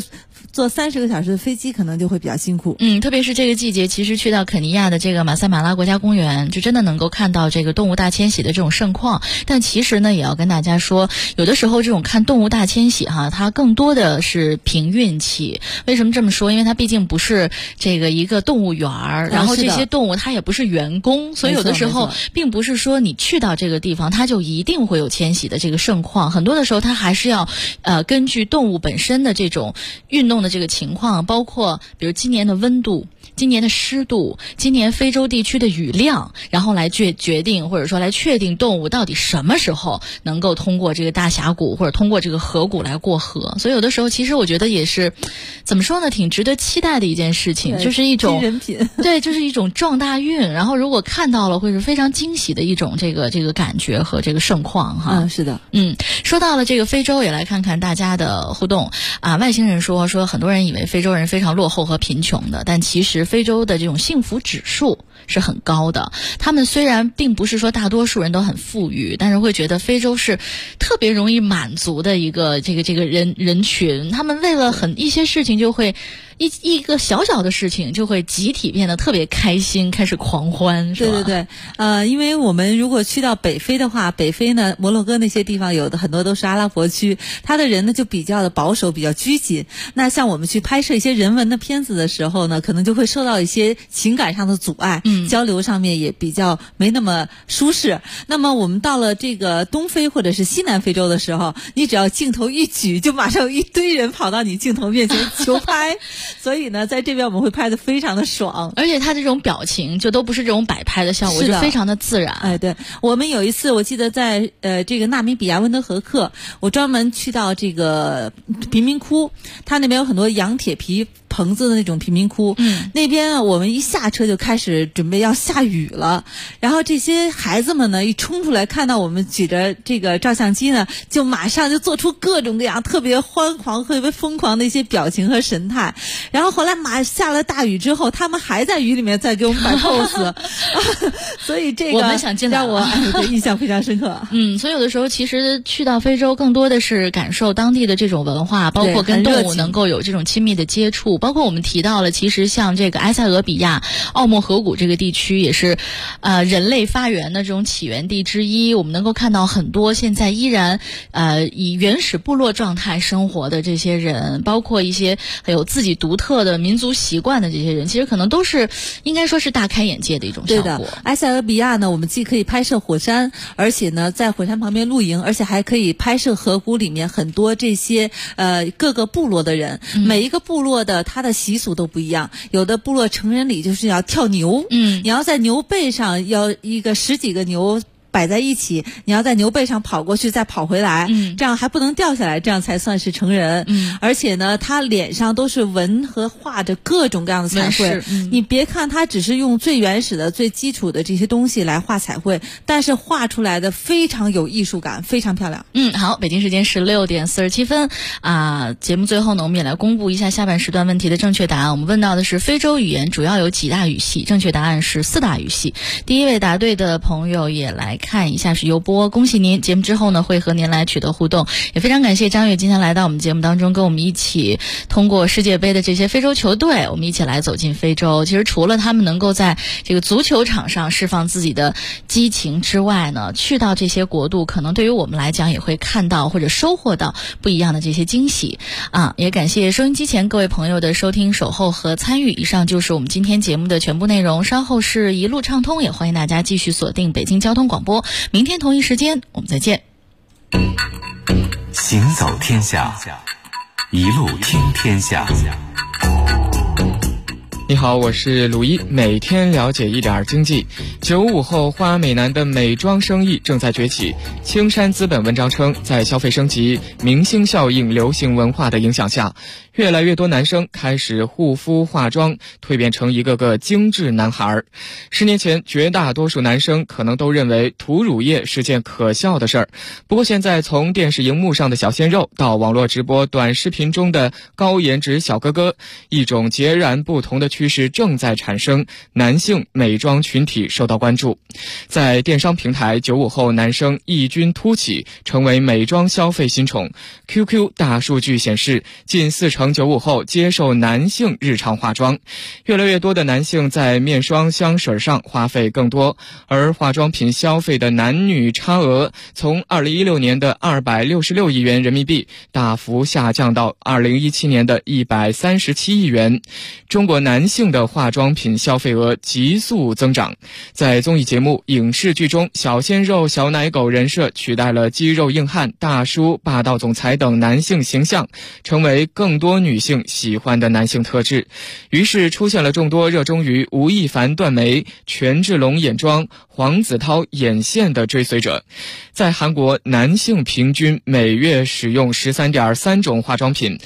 30个小时的飞机，可能就会比较辛苦。 特别是这个季节，其实去到肯尼亚的这个马赛马拉国家公园，就真的能够看到这个动物大迁徙的这种盛况。但其实呢，也要跟大家说，有的时候这种看动物大迁徙它更多的是凭运气。为什么这么说？因为它毕竟不是这个一个动物园儿，然后这些动物它也不是员工，所以有的时候并不是说你去到这个地方，它就一定会有迁徙的这个盛况。很多的时候，它还是要根据动物本身的这种运动的这个情况，包括比如今年的温度、今年的湿度、今年非洲地区的雨量，然后来决定或者说来确定动物到底什么时候能够通过这个大峡谷或者通过这个河谷来过河。所以有的时候其实我觉得也是怎么说呢，挺值得期待的一件事情，就是一种人品对，就是一种撞大运，然后如果看到了会是非常惊喜的一种这个感觉和这个盛况哈。 是的。 说到了这个非洲，也来看看大家的互动啊。外星人说很多人以为非洲人非常落后和贫穷的，但其实非洲的这种幸福指数是很高的。他们虽然并不是说大多数人都很富裕，但是会觉得非洲是特别容易满足的一个这个人群。他们为了一些事情就会一个小小的事情就会集体变得特别开心，开始狂欢，是吧？ 对，因为我们如果去到北非的话，北非呢，摩洛哥那些地方有的很多都是阿拉伯区，他的人呢就比较的保守，比较拘谨。那像我们去拍摄一些人文的片子的时候呢，可能就会受到一些情感上的阻碍，交流上面也比较没那么舒适。那么我们到了这个东非或者是西南非洲的时候，你只要镜头一举，就马上有一堆人跑到你镜头面前求拍。所以呢，在这边我们会拍得非常的爽， 而且他这种表情就都不是这种摆拍的效果，就非常的自然。 对，我们有一次我记得在这个纳米比亚温德河克，我专门去到这个贫民窟，他那边有很多羊铁皮棚子的那种贫民窟，那边我们一下车就开始准备要下雨了，然后这些孩子们呢一冲出来，看到我们举着这个照相机呢，就马上就做出各种各样特别欢狂、特别疯狂的一些表情和神态。然后后来下了大雨之后，他们还在雨里面再给我们摆 pose， 所以这个我们想进来让我印象非常深刻。 所以有的时候其实去到非洲更多的是感受当地的这种文化，包括跟动物能够有这种亲密的接触。包括我们提到了，其实像这个埃塞俄比亚奥莫河谷这个地区也是人类发源的这种起源地之一。我们能够看到很多现在依然以原始部落状态生活的这些人，包括一些有自己独特的民族习惯的这些人，其实可能都是应该说是大开眼界的一种效果。 对的，埃塞俄比亚呢，我们既可以拍摄火山，而且呢在火山旁边露营，而且还可以拍摄河谷里面很多这些各个部落的人。每一个部落的他的习俗都不一样，有的部落成人礼就是要跳牛，你要在牛背上要10几个牛摆在一起，你要在牛背上跑过去再跑回来，这样还不能掉下来，这样才算是成人。而且呢，他脸上都是纹和画着各种各样的彩绘。你别看他只是用最原始的、最基础的这些东西来画彩绘，但是画出来的非常有艺术感，非常漂亮。 好，北京时间16点47分啊，节目最后呢，我们也来公布一下下半时段问题的正确答案。我们问到的是非洲语言主要有几大语系，正确答案是4大语系。第一位答对的朋友也来看以下是优播，恭喜您！节目之后呢，会和您来取得互动，也非常感谢张悦今天来到我们节目当中，跟我们一起通过世界杯的这些非洲球队，我们一起来走进非洲。其实除了他们能够在这个足球场上释放自己的激情之外呢，去到这些国度，可能对于我们来讲也会看到或者收获到不一样的这些惊喜啊！也感谢收音机前各位朋友的收听、守候和参与。以上就是我们今天节目的全部内容，稍后是一路畅通，也欢迎大家继续锁定北京交通广播，明天同一时间我们再见。 行走天下，一路听天下。 你好，我是鲁一，每天了解一点经济。95后花美男的美妆生意正在崛起。青山资本文章称，在消费升级、明星效应、流行文化的影响下，越来越多男生开始护肤化妆，蜕变成一个个精致男孩。10年前，绝大多数男生可能都认为涂乳液是件可笑的事儿。不过现在，从电视荧幕上的小鲜肉到网络直播短视频中的高颜值小哥哥，一种截然不同的趋势正在产生，男性美妆群体受到关注。在电商平台，95后男生异军突起，成为美妆消费新宠。QQ 大数据显示，近40%。95后接受男性日常化妆，越来越多的男性在面霜、香水上花费更多，而化妆品消费的男女差额从2016年的266亿元人民币大幅下降到2017年的137亿元。中国男性的化妆品消费额急速增长，在综艺节目、影视剧中，小鲜肉、小奶狗人设取代了肌肉硬汉、大叔、霸道总裁等男性形象，成为更多女性喜欢的男性特质。于是出现了众多热衷于吴亦凡断眉、权志龙眼妆、黄子韬眼线的追随者。在韩国，男性平均每月使用13.3种化妆品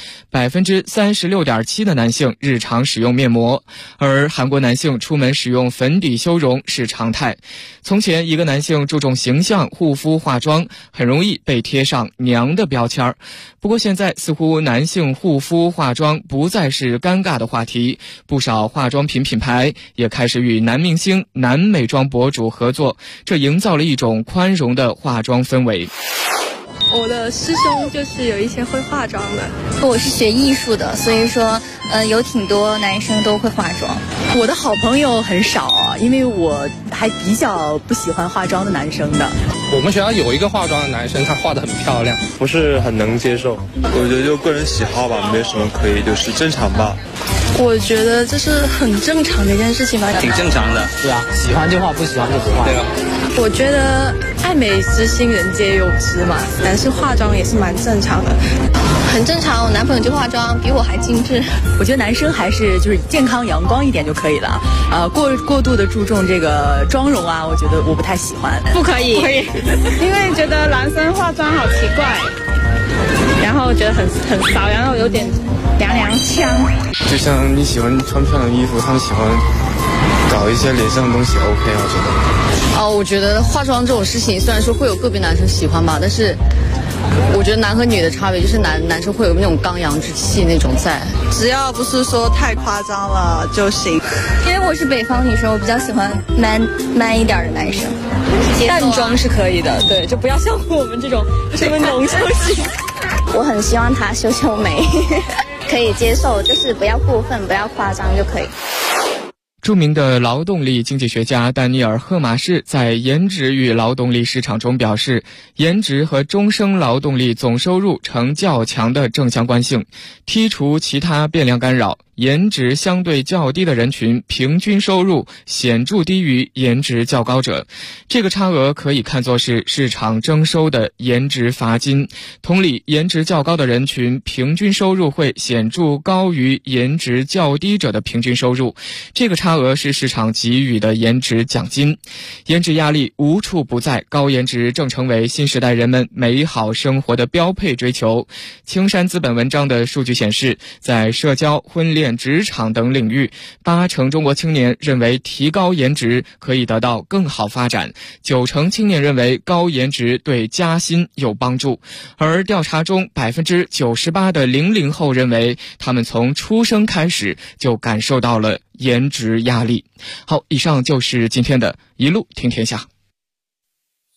，36.7%的男性日常使用面膜，而韩国男性出门使用粉底修容是常态。从前，一个男性注重形象、护肤化妆，很容易被贴上娘的标签。不过现在似乎男性护肤化妆不再是尴尬的话题，不少化妆品品牌也开始与男明星、男美妆博主合作，这营造了一种宽容的化妆氛围。 我的师兄就是有一些会化妆的， 我是学艺术的，所以说有挺多男生都会化妆。 我的好朋友很少，因为我还比较不喜欢化妆的男生的。 我们学校有一个化妆的男生，他画得很漂亮， 不是很能接受。我觉得就个人喜好吧，没什么可以，就是正常吧。 我觉得这是很正常的一件事情吧， 挺正常的。对啊，喜欢就画，不喜欢就不画。对啊。 我觉得爱美之心人皆有之嘛，男士化妆也是蛮正常的， 很正常。我男朋友就化妆比我还精致。 我觉得男生还是就是健康阳光一点就可以了，过度的注重这个妆容啊，我觉得我不太喜欢。 不可以，因为觉得男生化妆好奇怪，然后觉得很骚，然后有点娘娘腔。 就像你喜欢穿漂亮衣服，他们喜欢搞一些脸上的东西 OK 啊，我觉得。 我觉得化妆这种事情，虽然说会有个别男生喜欢吧，但是我觉得男和女的差别就是男生会有那种刚阳之气那种在， 只要不是说太夸张了就行。 因为我是北方女生，我比较喜欢 man 一点的男生。 淡妆是可以的，对，就不要像我们这种这么浓秀型。 我很希望他修眉，可以接受，就是不要过分，不要夸张就可以。 著名的劳动力经济学家丹尼尔·赫马士在《颜值与劳动力市场》中表示，颜值和终生劳动力总收入呈较强的正相关性，剔除其他变量干扰，颜值相对较低的人群平均收入显著低于颜值较高者，这个差额可以看作是市场征收的颜值罚金。同理，颜值较高的人群平均收入会显著高于颜值较低者的平均收入，这个差额是市场给予的颜值奖金。颜值压力无处不在，高颜值正成为新时代人们美好生活的标配追求。青山资本文章的数据显示，在社交、婚恋、职场等领域，80%中国青年认为提高颜值可以得到更好发展，90%青年认为高颜值对加薪有帮助，而调查中98%的00后认为他们从出生开始就感受到了颜值压力。好，以上就是今天的一路听天下。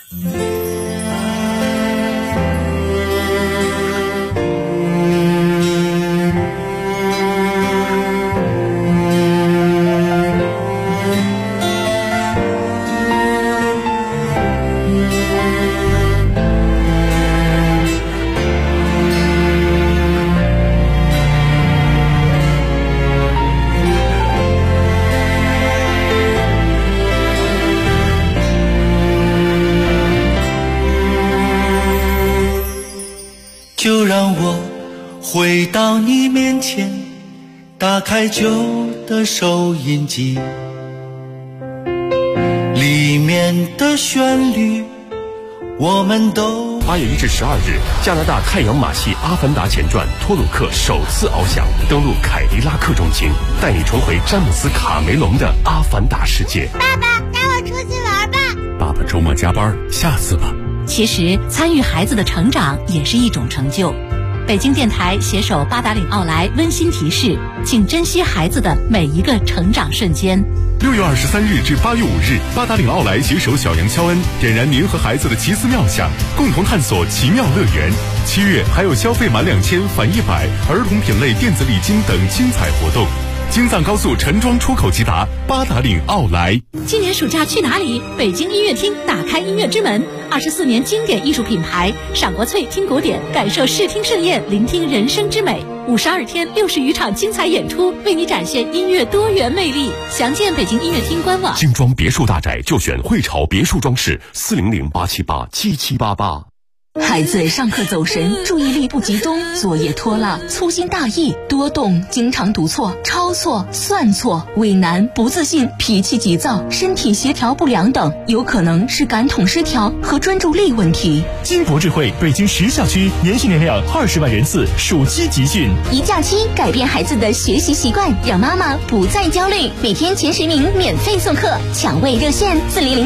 就让我回到你面前，打开旧的收音机，里面的旋律我们都。 8月1至12日，加拿大太阳马戏《阿凡达前传》托鲁克首次翱翔，登陆凯迪拉克中心，带你重回詹姆斯·卡梅隆的阿凡达世界。 爸爸，带我出去玩吧。 爸爸周末加班，下次吧。 其实参与孩子的成长也是一种成就。北京电台携手八达岭奥莱温馨提示，请珍惜孩子的每一个成长瞬间。 6月23日至8月5日，八达岭奥莱携手小杨肖恩，点燃您和孩子的奇思妙想，共同探索奇妙乐园。7月还有消费满2000返100，儿童品类电子礼金等精彩活动。京藏高速陈庄出口即达，八达岭奥莱。 今年暑假去哪里？北京音乐厅打开音乐之门，24年经典艺术品牌，赏国粹，听古典，感受视听盛宴，聆听人生之美。52天，60余场精彩演出，为你展现音乐多元魅力。详见北京音乐厅官网。 精装别墅大宅就选汇潮别墅装饰，400-878-7788。 孩子上课走神，注意力不集中，作业拖拉，粗心大意，多动，经常读错、抄错、算错，畏难、不自信，脾气急躁，身体协调不良等，有可能是感统失调和专注力问题。 金博智慧北京10校区年训练量20万人次，暑期集训， 一假期改变孩子的学习习惯，让妈妈不再焦虑。每天前10名免费送课，抢位热线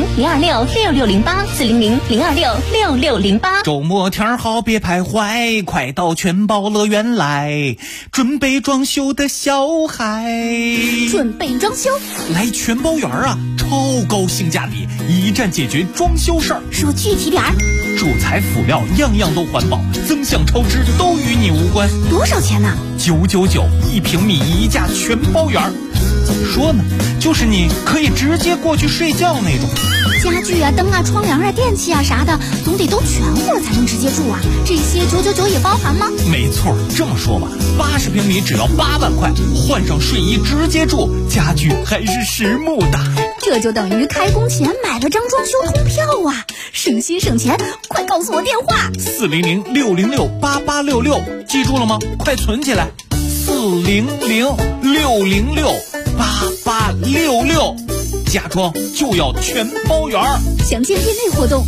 400-026-6608，400-026-6608。 周末天好别徘徊，快到全包乐园来，准备装修的小孩。 准备装修来全包园啊，超高性价比，一站解决装修事儿。 说具体点儿， 主材辅料样样都环保，增项超支都与你无关。 多少钱呢 ？999，1平米一价全包园。怎么说呢，就是你可以直接过去睡觉那种。 家具啊、灯啊、窗帘啊、电器啊啥的，总得都全乎了才能直接住啊。这些999也包含吗？ 没错，这么说吧，80平米只要8万块，换上睡衣直接住，家具还是实木的。 这就等于开工前买了张装修通票啊，省心省钱！快告诉我电话 ，400-606-8866，记住了吗？快存起来，400-606-8866，家装就要全包圆。 详见店内活动。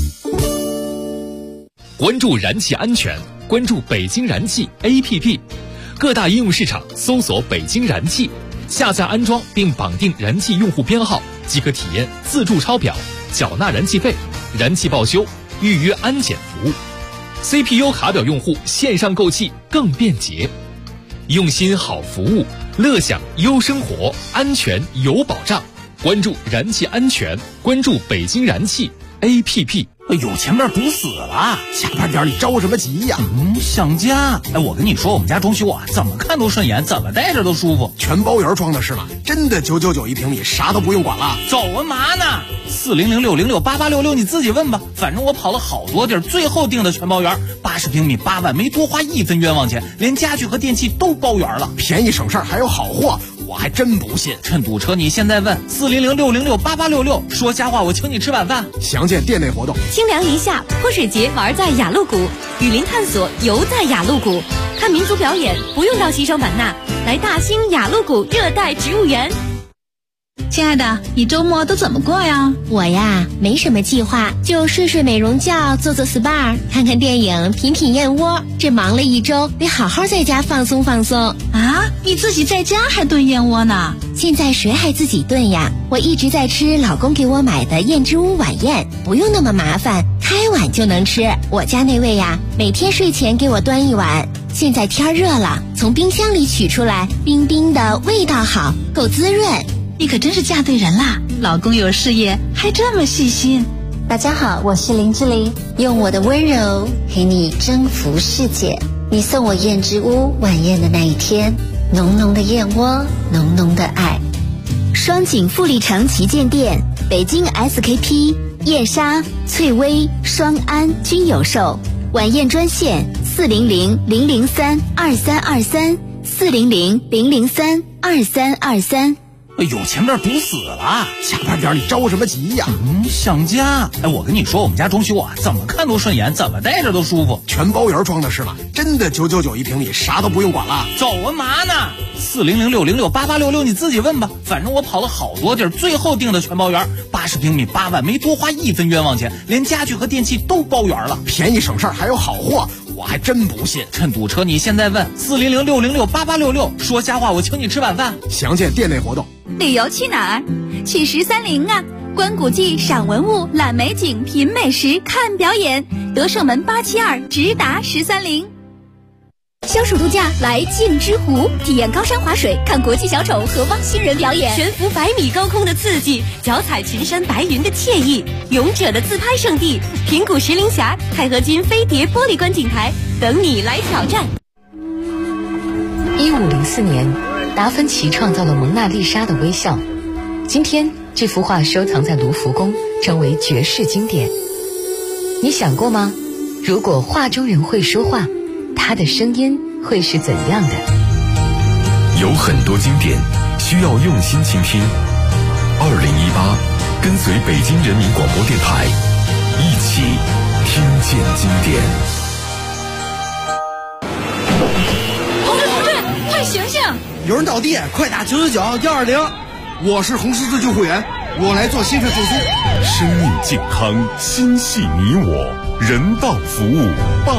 关注燃气安全，关注北京燃气 APP， 各大应用市场搜索北京燃气，下载安装并绑定燃气用户编号，即可体验自助抄表、缴纳燃气费、燃气报修、预约安检服务。CPU 卡表用户线上购气更便捷，用心好服务，乐享优生活，安全有保障。关注燃气安全，关注北京燃气 APP。 有前面堵死了，下班点你着什么急呀？想家。我跟你说，我们家装修啊，怎么看都顺眼，怎么待着都舒服。 全包圆装的是吗？真的999一平米，啥都不用管了。 走啊嘛呢？400-606-8866，你自己问吧。反正我跑了好多地儿，最后定的全包圆，80平米8万，没多花1分冤枉钱，连家具和电器都包圆了， 便宜省事儿还有好货。我还真不信， 趁堵车你现在问400-606-8866，说瞎话我请你吃晚饭。 详见店内活动。 清凉一下，泼水节玩在雅鹿谷，雨林探索游在雅鹿谷，看民族表演不用到西双版纳，来大兴雅鹿谷热带植物园。 亲爱的，你周末都怎么过呀？我呀，没什么计划，就睡睡美容觉，做做 SPA， 看看电影，品品燕窝。这忙了一周，得好好在家放松放松啊！你自己在家还炖燕窝呢？现在谁还自己炖呀？我一直在吃老公给我买的燕之屋晚宴，不用那么麻烦，开碗就能吃。我家那位呀，每天睡前给我端一碗。现在天热了，从冰箱里取出来，冰冰的，味道好，够滋润。你可真是嫁对人啦！老公有事业，还这么细心。 大家好，我是林志玲，用我的温柔陪你征服世界。你送我燕之屋晚宴的那一天，浓浓的燕窝，浓浓的爱。 双井富力城旗舰店、北京 SKP、燕莎、翠微、双安均有售。晚宴专线400-003-2323，400-003-2323。 哎呦，前面堵死了， 下半点你着什么急呀？ 想家。哎，我跟你说，我们家装修啊，怎么看都顺眼，怎么待着都舒服。 全包圆装的是吧？真的999一平米，啥都不用管了。 走啊嘛呢？400-606-8866，你自己问吧。反正我跑了好多地儿，最后定的全包圆，80平米8万，没多花1分冤枉钱，连家具和电器都包圆了， 便宜省事儿还有好货。我还真不信， 趁堵车你现在问400-606-8866，说瞎话我请你吃晚饭。 详见店内活动。 旅游去哪儿？去13陵啊！观古迹、赏文物、览美景、品美食、看表演。德胜门872直达13陵。消暑度假来镜之湖，体验高山滑水，看国际小丑和汪星人表演， 悬浮100米高空的刺激，脚踩群山白云的惬意，勇者的自拍圣地平谷石林峡、钛合金飞碟玻璃观景台等你来挑战。 1504年，达芬奇创造了蒙娜丽莎的微笑。今天，这幅画收藏在卢浮宫，成为绝世经典。你想过吗？如果画中人会说话，他的声音会是怎样的？ 有很多经典需要用心倾听。2018，跟随北京人民广播电台，一起听见经典。 同志，快醒醒！ 有人倒地，快打999-120。我是红十字救护员，我来做心肺复苏。 生命健康，心系你我，人道服务。